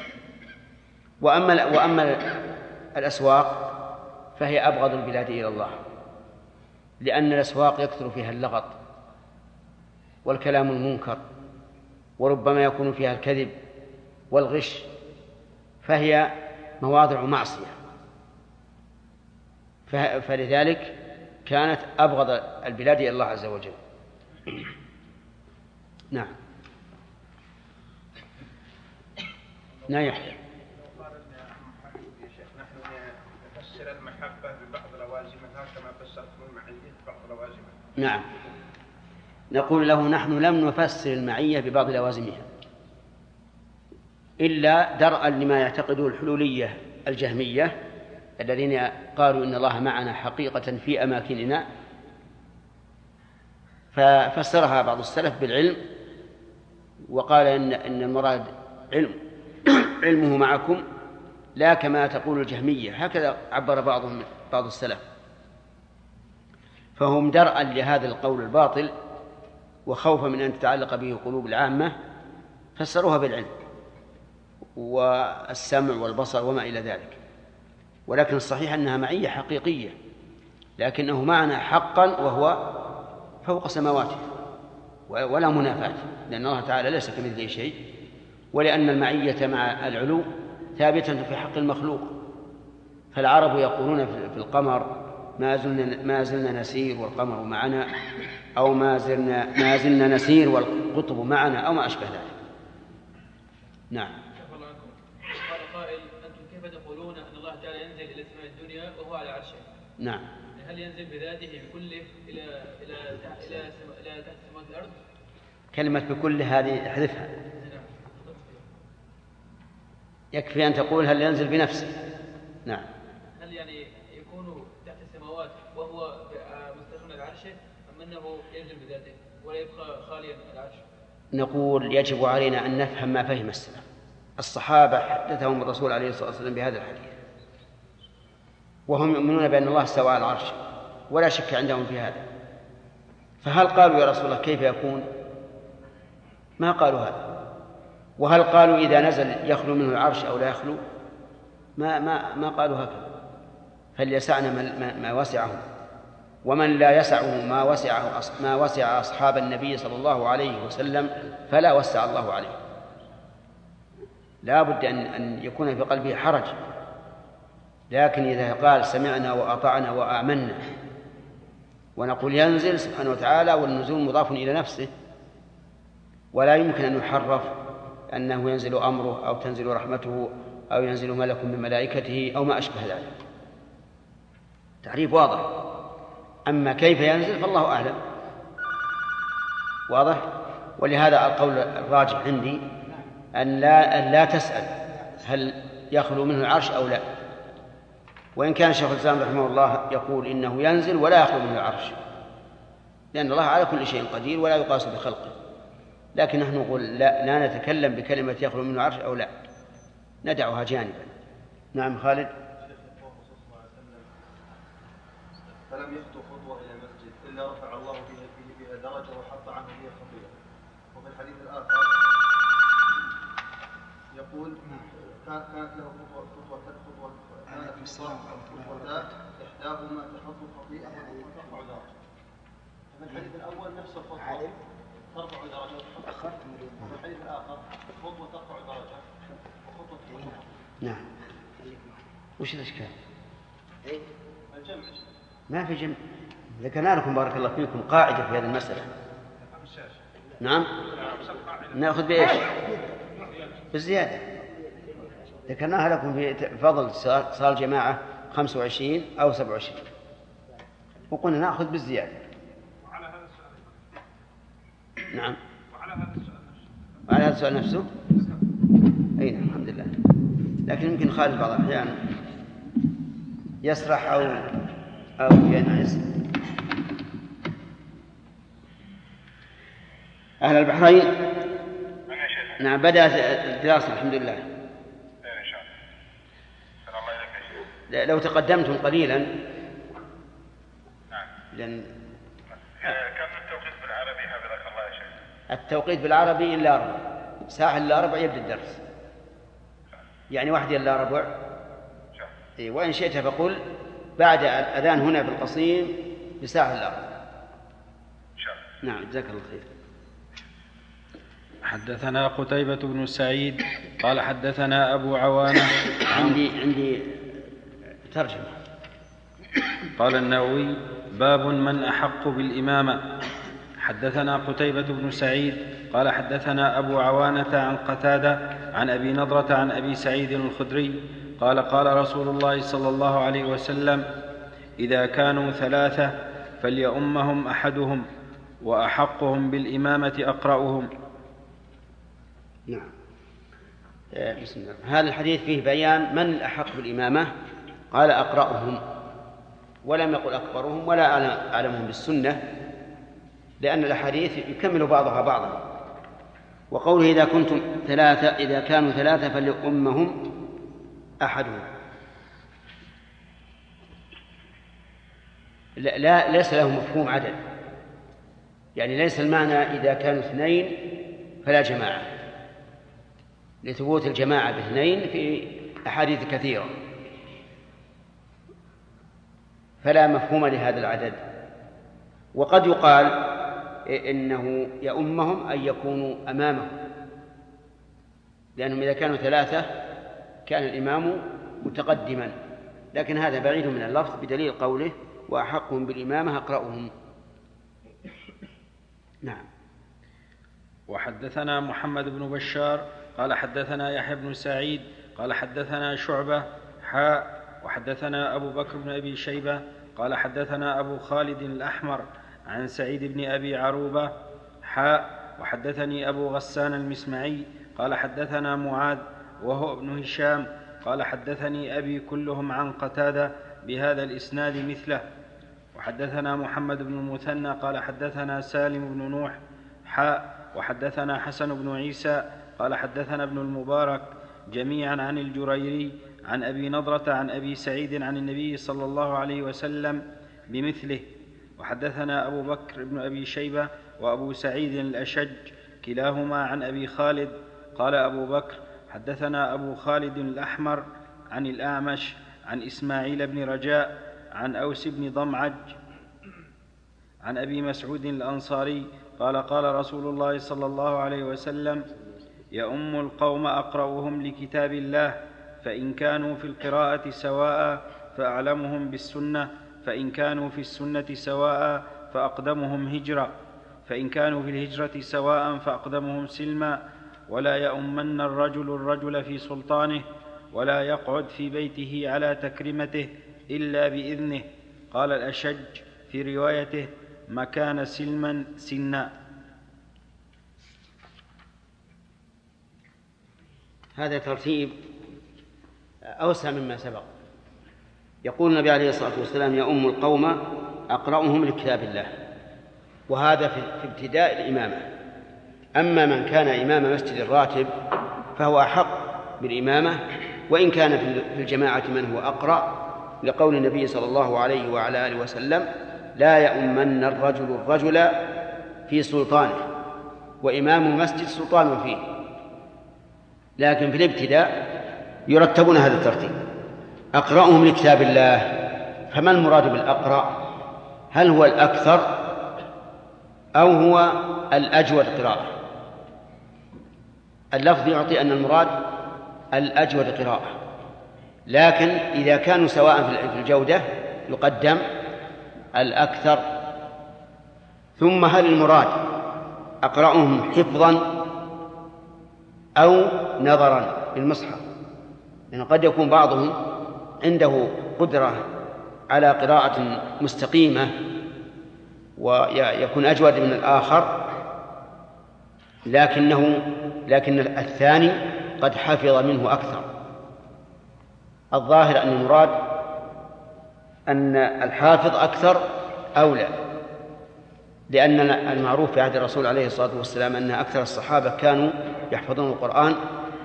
وأما الأسواق فهي أبغض البلاد إلى الله، لأن الأسواق يكثر فيها اللغط والكلام المنكر، وربما يكون فيها الكذب والغش، فهي مواضع معصية، فلذلك كانت أبغض البلاد إلى الله عز وجل. نعم. يحيى. نفسر المحبة ببعض لوازمها كما فسرتم المعية ببعض لوازمها. نعم، نقول له نحن لم نفسر المعية ببعض لوازمها إلا درءا لما يعتقده الحلولية الجهمية الذين قالوا إن الله معنا حقيقة في أماكننا، ففسرها بعض السلف بالعلم وقال إن المراد علمه معكم لا كما تقول الجهمية، هكذا عبر بعض السلف. فهم درءا لهذا القول الباطل وخوفا من أن تتعلق به قلوب العامة فسروها بالعلم والسمع والبصر وما إلى ذلك، ولكن الصحيح أنها معية حقيقية، لكنه معنى حقا وهو فوق سماواته ولا منافاة، لأن الله تعالى ليس كمثله شيء، ولأن المعية مع العلو ثابتة في حق المخلوق. فالعرب يقولون في القمر ما زلنا نسير والقمر معنا، أو ما زلنا نسير والقطب معنا، أو ما أشبه ذلك. نعم. قال قائل أنتم كيف تقولون أن الله تعالى ينزل إلى السماء الدنيا وهو على عرشه؟ نعم. هل ينزل بذاته بكله إلى تحت سماوات الأرض؟ كلمة بكل هذه احذفها، يكفي أن تقول هل ينزل بنفسه. نعم. هل يعني يكون تحت السماوات وهو مستقيم على عرشه، أم أنه ينزل بذاته ولا يبقى خاليا العرش؟ نقول يجب علينا أن نفهم ما فهم السلف. الصحابة حدثهم الرسول عليه الصلاة والسلام بهذا الحديث، وهم يؤمنون بأن الله استوى على العرش ولا شك عندهم في هذا، فهل قالوا يا رسول الله كيف يكون؟ ما قالوا هذا. وهل قالوا إذا نزل يخلو منه العرش أو لا يخلو؟ ما قالوا هكذا. فليسعنا ما وسعهم، ومن لا يسعه ما وسع أصحاب النبي صلى الله عليه وسلم فلا وسع الله عليه. لا بد أن يكون في قلبه حرج، لكن إذا قال سمعنا وأطعنا وآمنا، ونقول ينزل سبحانه وتعالى والنزول مضاف إلى نفسه، ولا يمكن أن يحرف أنه ينزل أمره أو تنزل رحمته أو ينزل ملك من ملائكته أو ما أشبه ذلك، تعريف واضح. أما كيف ينزل فالله أعلم، واضح. ولهذا القول الراجح عندي أن لا تسأل هل يخلو منه العرش أو لا، وإن كان شيخ الإسلام رحمه الله يقول إنه ينزل ولا يخلو منه العرش، لأن الله على كل شيء قدير ولا يقاس بخلقه. لكن نحن نقول لا نتكلم بكلمة يخلو منه العرش أو لا، ندعها جانبا. نعم خالد. فلم يخطو خطوة إلى المسجد إلا رفع الله بها درجة وحط عنه بها خطيئة. وفي الحديث الآخر يقول كانت له خطوتان إحداهما تحط خطيئة وترفع درجة. ففي الحديث الأول نفس الخطوة ترفع درجة وفي الحديث الآخر خطوة ترفع درجة وخطوة ترفع. نعم. وش الإشكال؟ الجمع. ما في جمع. ذكرنا لكم بارك الله فيكم قاعدة في هذه المسألة. نعم. نأخذ بإيش؟ بالزيادة. ذكرناها لكم في فضل صلاة الجماعة 25 أو 27، وقلنا نأخذ بالزيادة. وعلى هذا السؤال. نعم. وعلى هذا وعلى هذا السؤال السؤال نفسه. أي نعم الحمد لله. لكن يمكن خالد بعض الأحيان يسرح أو ينعس. أهل البحرين. نعم بدأت الدراسة الحمد لله. إن شاء الله. لو تقدمتم قليلا. نعم. لأن كم التوقيت بالعربي حفظك الله يا شيخ؟ التوقيت بالعربي إلا 4 ساعة إلا 4 يبدأ الدرس. يعني 1 إلا 4. وإن شئت فقل بعد الأذان هنا في القصيم بساعة إلا 4. نعم جزاك الله خير. حدثنا قتيبة بن سعيد قال حدثنا أبو عوانة عندي ترجمة. قال النووي باب من أحق بالإمامة. حدثنا قتيبة بن سعيد قال حدثنا أبو عوانة عن قتادة عن أبي نضرة عن أبي سعيد الخدري قال قال رسول الله صلى الله عليه وسلم: إذا كانوا 3 فليؤمهم أحدهم، وأحقهم بالإمامة أقرأهم. نعم. بسم الله. هذا الحديث فيه بيان من الأحق بالإمامة، قال أقرأهم، ولم يقل أكبرهم ولا أعلمهم بالسنة، لأن الأحاديث يكمل بعضها بعضا. وقوله إذا كانوا 3 فليؤمهم أحدهم، لا ليس له مفهوم عدد، يعني ليس المعنى إذا كانوا 2 فلا جماعة، لثبوت الجماعة ب2 في أحاديث كثيرة، فلا مفهوم لهذا العدد. وقد يقال إنه يؤمهم أن يكونوا أمامه، لأنهم إذا كانوا 3 كان الإمام متقدما، لكن هذا بعيد من اللفظ بدليل قوله: وأحقهم بالإمامة أقرأهم. نعم. وحدثنا محمد بن بشار قال حدثنا يحيى بن سعيد قال حدثنا شعبة وحدثنا أبو بكر بن أبي شيبة قال حدثنا أبو خالد الأحمر عن سعيد بن أبي عروبة وحدثني أبو غسان المسمعي قال حدثنا معاذ وهو ابن هشام قال حدثني أبي كلهم عن قتادة بهذا الإسناد مثله. وحدثنا محمد بن المثنى قال حدثنا سالم بن نوح وحدثنا حسن بن عيسى قال حدثنا ابن المبارك جميعا عن الجريري عن أبي نضرة عن أبي سعيد عن النبي صلى الله عليه وسلم بمثله. وحدثنا أبو بكر بن أبي شيبة وأبو سعيد الأشج كلاهما عن أبي خالد قال أبو بكر حدثنا أبو خالد الأحمر عن الأعمش عن إسماعيل بن رجاء عن أوس بن ضمعج عن أبي مسعود الأنصاري قال قال رسول الله صلى الله عليه وسلم: يؤم القوم أقرأهم لكتاب الله، فإن كانوا في القراءة سواء فأعلمهم بالسنة، فإن كانوا في السنة سواء فأقدمهم هجرة، فإن كانوا في الهجرة سواء فأقدمهم سلما، ولا يؤمن الرجل في سلطانه، ولا يقعد في بيته على تكريمته إلا بإذنه. قال الأشج في روايته: مكان سلما سنا. هذا ترتيب أوسع مما سبق. يقول النبي عليه الصلاة والسلام: يؤم القوم أقرأهم لكتاب الله، وهذا في ابتداء الإمامة. أما من كان إمام مسجد الراتب فهو أحق بالإمامة، وإن كان في الجماعة من هو أقرأ، لقول النبي صلى الله عليه وعلى آله وسلم: لا يؤمن الرجل في سلطانه، وإمام المسجد سلطان فيه. لكن في الابتداء يرتبون هذا الترتيب: أقرأهم لكتاب الله. فما المراد بالأقرأ؟ هل هو الأكثر أو هو الأجود قراءة؟ اللفظ يعطي أن المراد الأجود قراءة، لكن إذا كانوا سواء في الجودة يقدم الأكثر. ثم هل المراد أقرأهم حفظا أو نظرا بالمصحف؟ لأن قد يكون بعضهم عنده قدرة على قراءة مستقيمة ويكون أجود من الآخر، لكن الثاني قد حفظ منه أكثر. الظاهر أن المراد أن الحافظ أكثر أولى، لأن المعروف في عهد الرسول عليه الصلاة والسلام أن أكثر الصحابة كانوا يحفظون القرآن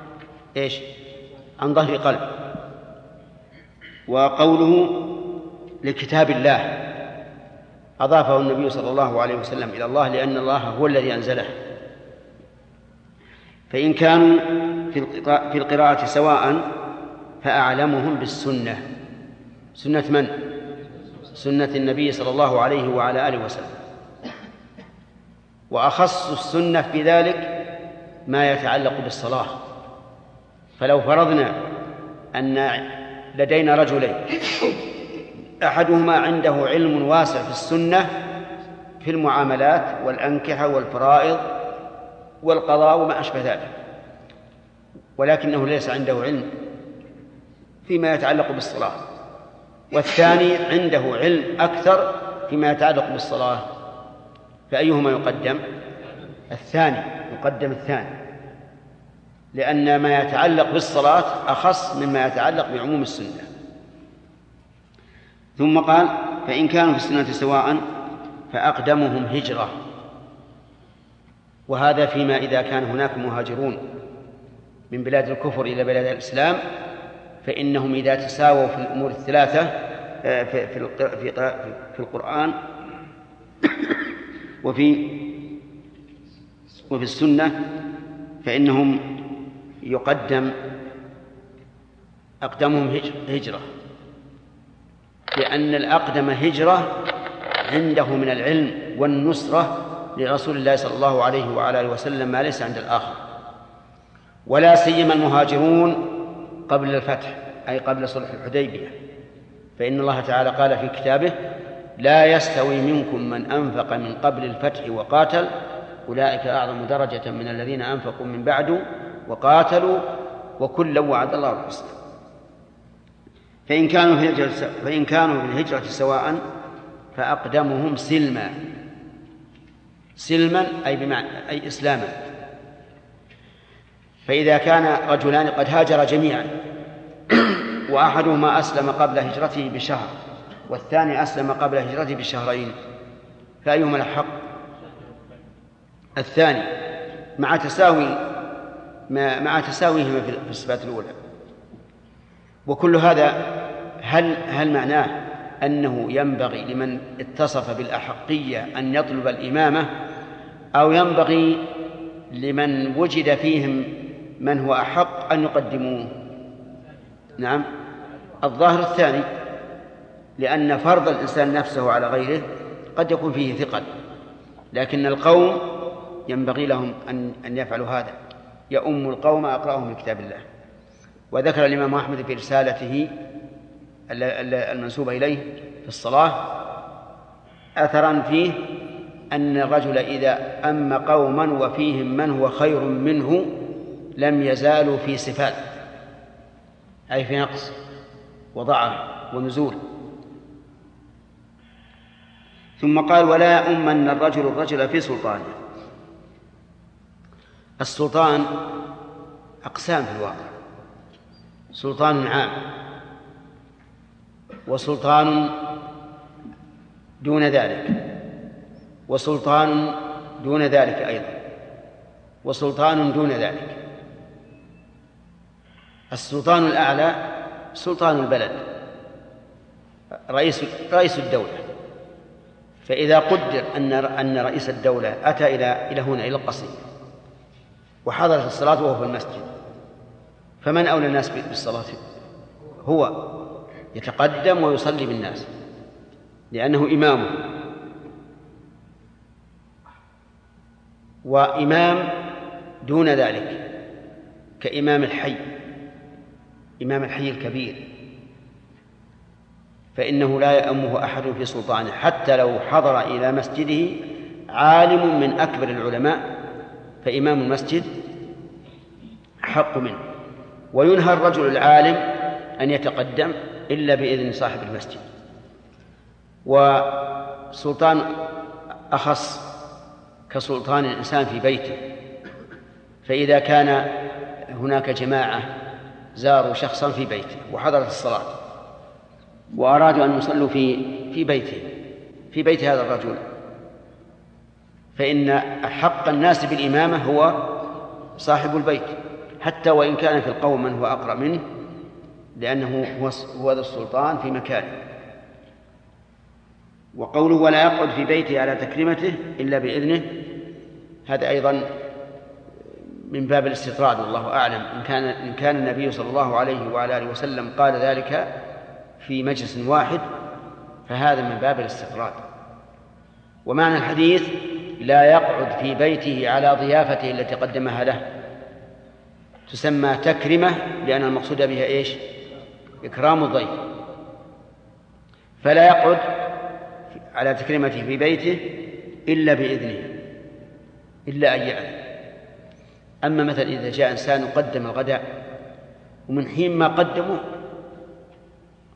عن ظهر قلب. وقوله لكتاب الله أضافه النبي صلى الله عليه وسلم إلى الله، لأن الله هو الذي أنزله. فإن كانوا في القراءة سواء فأعلمهم بالسنة. سنة من؟ سنة النبي صلى الله عليه وعلى آله وسلم. وأخص السنة في ذلك ما يتعلق بالصلاة. فلو فرضنا أن لدينا رجلين أحدهما عنده علم واسع في السنة في المعاملات والأنكحة والفرائض والقضاء وما أشبه ذلك، ولكنه ليس عنده علم فيما يتعلق بالصلاة، والثاني عنده علم أكثر فيما يتعلق بالصلاة، فأيهما يقدم؟ الثاني، يقدم الثاني، لأن ما يتعلق بالصلاة أخص مما يتعلق بعموم السنة. ثم قال: فإن كانوا في السنة سواء فأقدمهم هجرة. وهذا فيما إذا كان هناك مهاجرون من بلاد الكفر إلى بلاد الإسلام، فإنهم إذا تساووا في الأمور الثلاثة في القرآن وفي السنة فإنهم يقدم أقدمهم هجرة، لأن الأقدم هجرة عنده من العلم والنصرة لرسول الله صلى الله عليه وعلى آله وسلم ما ليس عند الآخر، ولا سيما المهاجرون قبل الفتح، أي قبل صلح الحديبية، فإن الله تعالى قال في كتابه: لا يستوي منكم من أنفق من قبل الفتح وقاتل أولئك أعظم درجة من الذين أنفقوا من بعد وقاتلوا وكلا وعد الله الحسنى. فإن كانوا في الهجرة سواء فأقدمهم سلما. سلما أي إسلاما. فإذا كان رجلان قد هاجر جميعا وأحدهما أسلم قبل هجرته بشهر والثاني أسلم قبل هجرته بشهرين، فأيهما الحق؟ الثاني، مع تساويهما في الصفات الأولى. وكل هذا هل معناه أنه ينبغي لمن اتصف بالأحقية أن يطلب الإمامة، أو ينبغي لمن وجد فيهم من هو أحق أن يقدموه؟ نعم، الظاهر الثاني، لأن فرض الإنسان نفسه على غيره قد يكون فيه ثقل، لكن القوم ينبغي لهم أن يفعلوا هذا: يؤم القوم أقرأهم لكتاب الله. وذكر الإمام أحمد في رسالته المنسوبة إليه في الصلاة أثرا فيه أن الرجل إذا أم قوما وفيهم من هو خير منه لم يزالوا في صفات، أي في نقص وضعف ونزول. ثم قال: ولا يؤمن الرجل في سلطانه. السلطان أقسام في الواقع: سلطان عام، وسلطان دون ذلك، وسلطان دون ذلك أيضا، وسلطان دون ذلك. السلطان الأعلى سلطان البلد، رئيس الدولة. فإذا قدر أن رئيس الدولة أتى إلى هنا إلى القصيم وحضرت الصلاة وهو في المسجد، فمن أولى الناس بالصلاة؟ هو يتقدم ويصلي بالناس لأنه إمامه. وإمام دون ذلك كإمام الحي، إمام الحي الكبير، فإنه لا يأمه أحد في سلطانه، حتى لو حضر إلى مسجده عالم من أكبر العلماء فإمام المسجد حق منه. وينهى الرجل العالم أن يتقدم إلا بإذن صاحب المسجد. وسلطان أخص كسلطان الإنسان في بيته، فإذا كان هناك جماعة زاروا شخصا في بيته وحضرت الصلاة وأرادوا أن يصلوا في بيت هذا الرجل، فإن أحق الناس بالإمامة هو صاحب البيت، حتى وإن كان في القوم من هو أقرأ منه، لأنه هو ذو السلطان في مكانه. وقوله: ولا يقعد في بيته على تكريمته إلا بإذنه، هذا أيضا من باب الاستطراد، والله أعلم. إن كان النبي صلى الله عليه وعلى آله وسلم قال ذلك في مجلس واحد فهذا من باب الاستطراد. ومعنى الحديث: لا يقعد في بيته على ضيافته التي قدمها له، تسمى تكرمة لأن المقصود بها إيش؟ إكرام الضيف. فلا يقعد على تكريمته في بيته إلا بإذنه، إلا أن يأذن. أما مثلا إذا جاء إنسان قدم الغداء ومن حين ما قدمه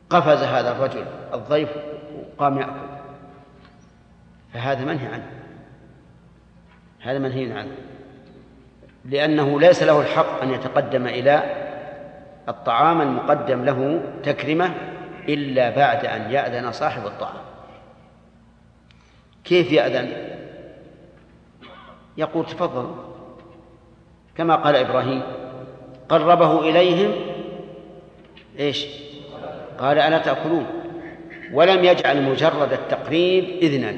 قفز هذا الرجل الضيف وقام يأكل، فهذا منهي عنه، هذا منهي عنه، لأنه ليس له الحق أن يتقدم إلى الطعام المقدم له تكرمة إلا بعد أن يأذن صاحب الطعام. كيف يأذن؟ يقول تفضل، كما قال إبراهيم قربه إليهم إيش؟ قال ألا تأكلون، ولم يجعل مجرد التقريب إذنا.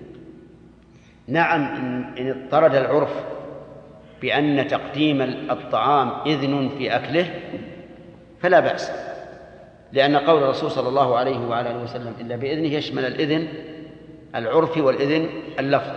نعم إن اضطرد العرف بأن تقديم الطعام إذن في أكله فلا بأس، لأن قول الرسول صلى الله عليه وعلى آله وسلم إلا بإذنه يشمل الإذن العرفي والإذن اللفظ.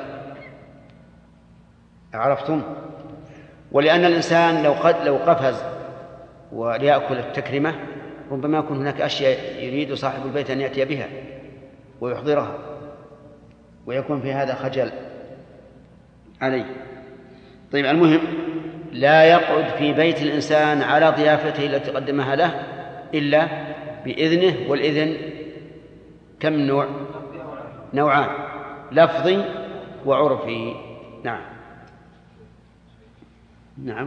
عرفتم؟ ولأن الإنسان لو قفز وليأكل التكرمة ربما يكون هناك أشياء يريد صاحب البيت أن يأتي بها ويحضرها، ويكون في هذا خجل عليه. طيب، المهم لا يقعد في بيت الإنسان على ضيافته التي قدمها له إلا بإذنه، والإذن كم نوع؟ نوعان، لفظي وعرفي. نعم. نعم.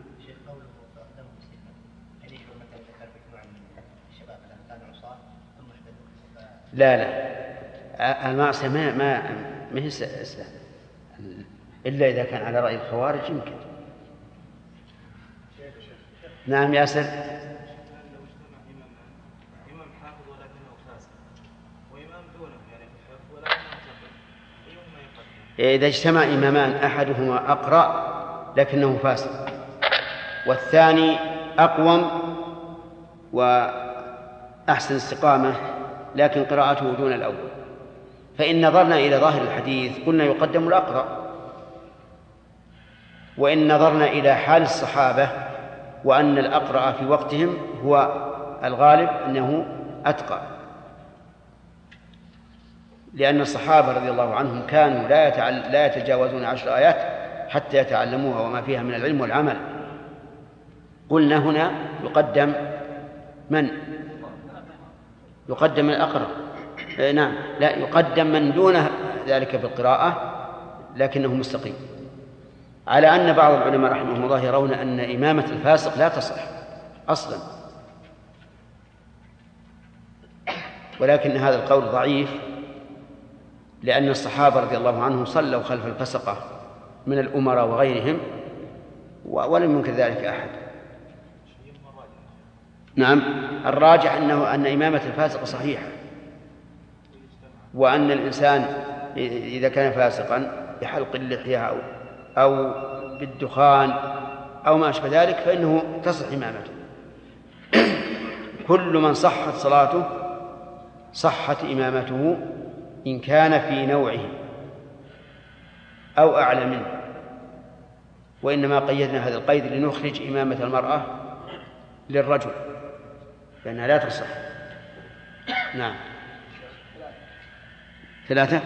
لا المعصية ما هي إسلام إلا إذا كان على رأي الخوارج يمكن. نعم ياسر. لو اجتمع إمام حافظ ولكنه فاسق وإمام دونه يعني في الحفظ ولكنه فاسق، أيهما يقدم؟ إذا اجتمع إمامان أحدهما أقرأ لكنه فاسق والثاني أقوم وأحسن استقامة لكن قراءته دون الأول، فإن نظرنا إلى ظاهر الحديث قلنا يقدم الأقرأ، وإن نظرنا إلى حال الصحابة وأن الأقرأ في وقتهم هو الغالب أنه أتقى، لأن الصحابة رضي الله عنهم كانوا لا يتجاوزون 10 آيات حتى يتعلموها وما فيها من العلم والعمل. قلنا هنا يقدم من؟ يقدم الأقرأ. نعم، لا، يقدم من دون ذلك في القراءة لكنه مستقيم، على أن بعض العلماء رحمهم الله يرون أن إمامة الفاسق لا تصح أصلا، ولكن هذا القول ضعيف، لأن الصحابة رضي الله عنهم صلوا خلف الفسقة من الأمراء وغيرهم ولم ينكر ذلك أحد. نعم، الراجح أن إمامة الفاسق صحيحة، وأن الإنسان إذا كان فاسقا بحلق اللحية أو بالدخان أو ما أشبه ذلك فإنه تصح إمامته. كل من صحت صلاته صحت إمامته إن كان في نوعه أو أعلى منه، وإنما قيدنا هذا القيد لنخرج إمامة المرأة للرجل لأنها لا تصح. نعم. 3.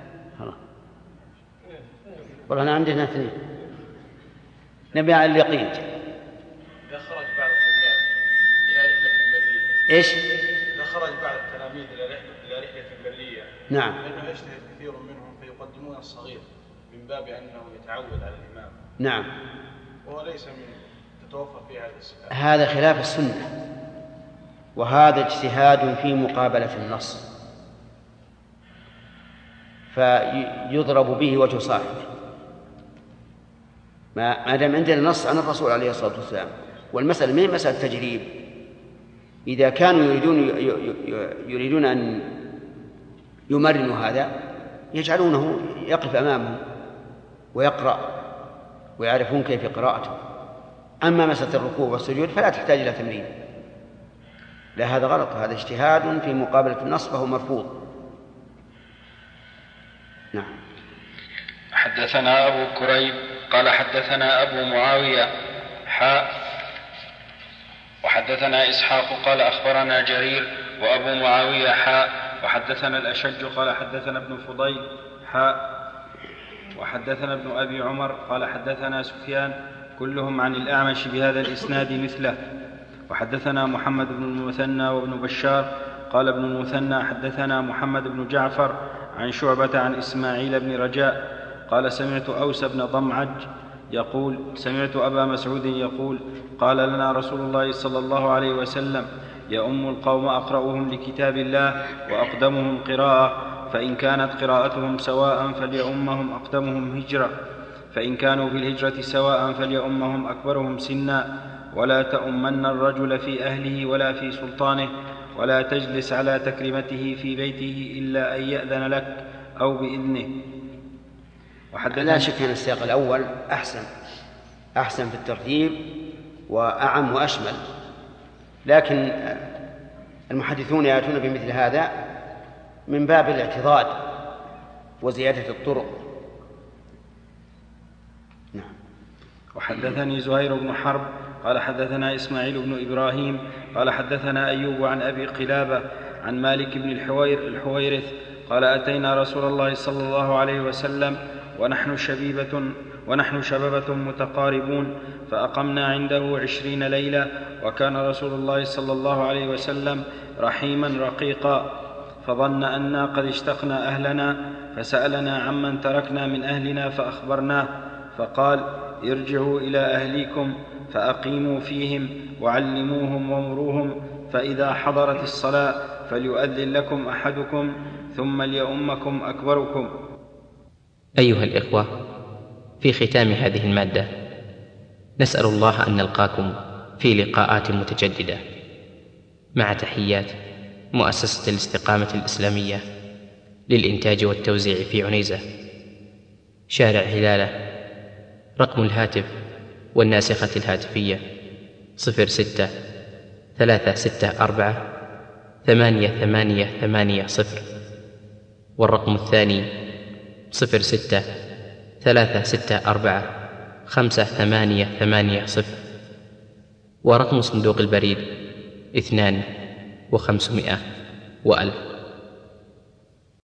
والله أنا عندنا 2 نبي على اليقين. إذا خرج بعض الطلاب إلى رحلة برية. إيش؟ إذا خرج بعض التلاميذ إلى رحلة برية. نعم. لأنه يجتهد كثير منهم فيقدمون الصغير من باب أنه يتعود على الإمام. نعم. وهو ليس من تتوفر فيه هذا الصفات. هذا خلاف السنة، وهذا اجتهاد في مقابلة النص، فيضرب به وجه صاحبه ما دام عندنا نص عن الرسول عليه الصلاة والسلام. والمسألة ما هي مسألة تجريب. إذا كانوا يريدون أن يمرنوا هذا يجعلونه يقف أمامهم ويقرأ ويعرفون كيف قراءته. أما مسألة الركوع والسجود فلا تحتاج إلى تمرين، لا، هذا غلط، هذا اجتهاد في مقابلة النص فهو مرفوض. نعم. حدثنا أبو كريب قال حدثنا أبو معاوية وحدثنا إسحاق قال أخبرنا جرير وأبو معاوية وحدثنا الأشج قال حدثنا ابن فضيل وحدثنا ابن أبي عمر قال حدثنا سفيان كلهم عن الأعمش بهذا الإسناد مثله. وحدثنا محمد بن المثنى وابن بشار قال ابن المثنى حدثنا محمد بن جعفر عن شعبة عن إسماعيل بن رجاء قال سمعت أوس بن ضمعج يقول سمعت أبا مسعود يقول قال لنا رسول الله صلى الله عليه وسلم يؤم القوم أقرأهم لكتاب الله وأقدمهم قراءة، فإن كانت قراءتهم سواء فليؤمهم أقدمهم هجرة، فإن كانوا في الهجرة سواء فليؤمهم أكبرهم سنا، ولا تؤمن الرجل في أهله ولا في سلطانه، ولا تجلس على تكريمته في بيته إلا أن يأذن لك أو بإذنه. لا شك أن السياق الأول أحسن في الترتيب وأعم وأشمل، لكن المحدثون يأتون بمثل هذا من باب الاعتضاد وزيادة الطرق. نعم. وحدثني زهير بن حرب قال حدثنا إسماعيل بن إبراهيم قال حدثنا أيوب عن أبي قلابة عن مالك بن الحويرث قال أتينا رسول الله صلى الله عليه وسلم ونحن شببة متقاربون، فأقمنا عنده 20 ليلة، وكان رسول الله صلى الله عليه وسلم رحيما رقيقا، فظن أنا قد اشتقنا أهلنا، فسألنا عمن تركنا من أهلنا فأخبرناه، فقال ارجعوا إلى أهليكم فأقيموا فيهم وعلموهم وامروهم، فإذا حضرت الصلاة فليؤذن لكم أحدكم ثم ليؤمكم أكبركم. أيها الإخوة، في ختام هذه المادة نسأل الله أن نلقاكم في لقاءات متجددة، مع تحيات مؤسسة الاستقامة الإسلامية للإنتاج والتوزيع في عنيزة، شارع هلالة. رقم الهاتف والناسخة الهاتفية 06-364-8880، والرقم الثاني 06-364-5880، ورقم صندوق البريد 2500 و1000.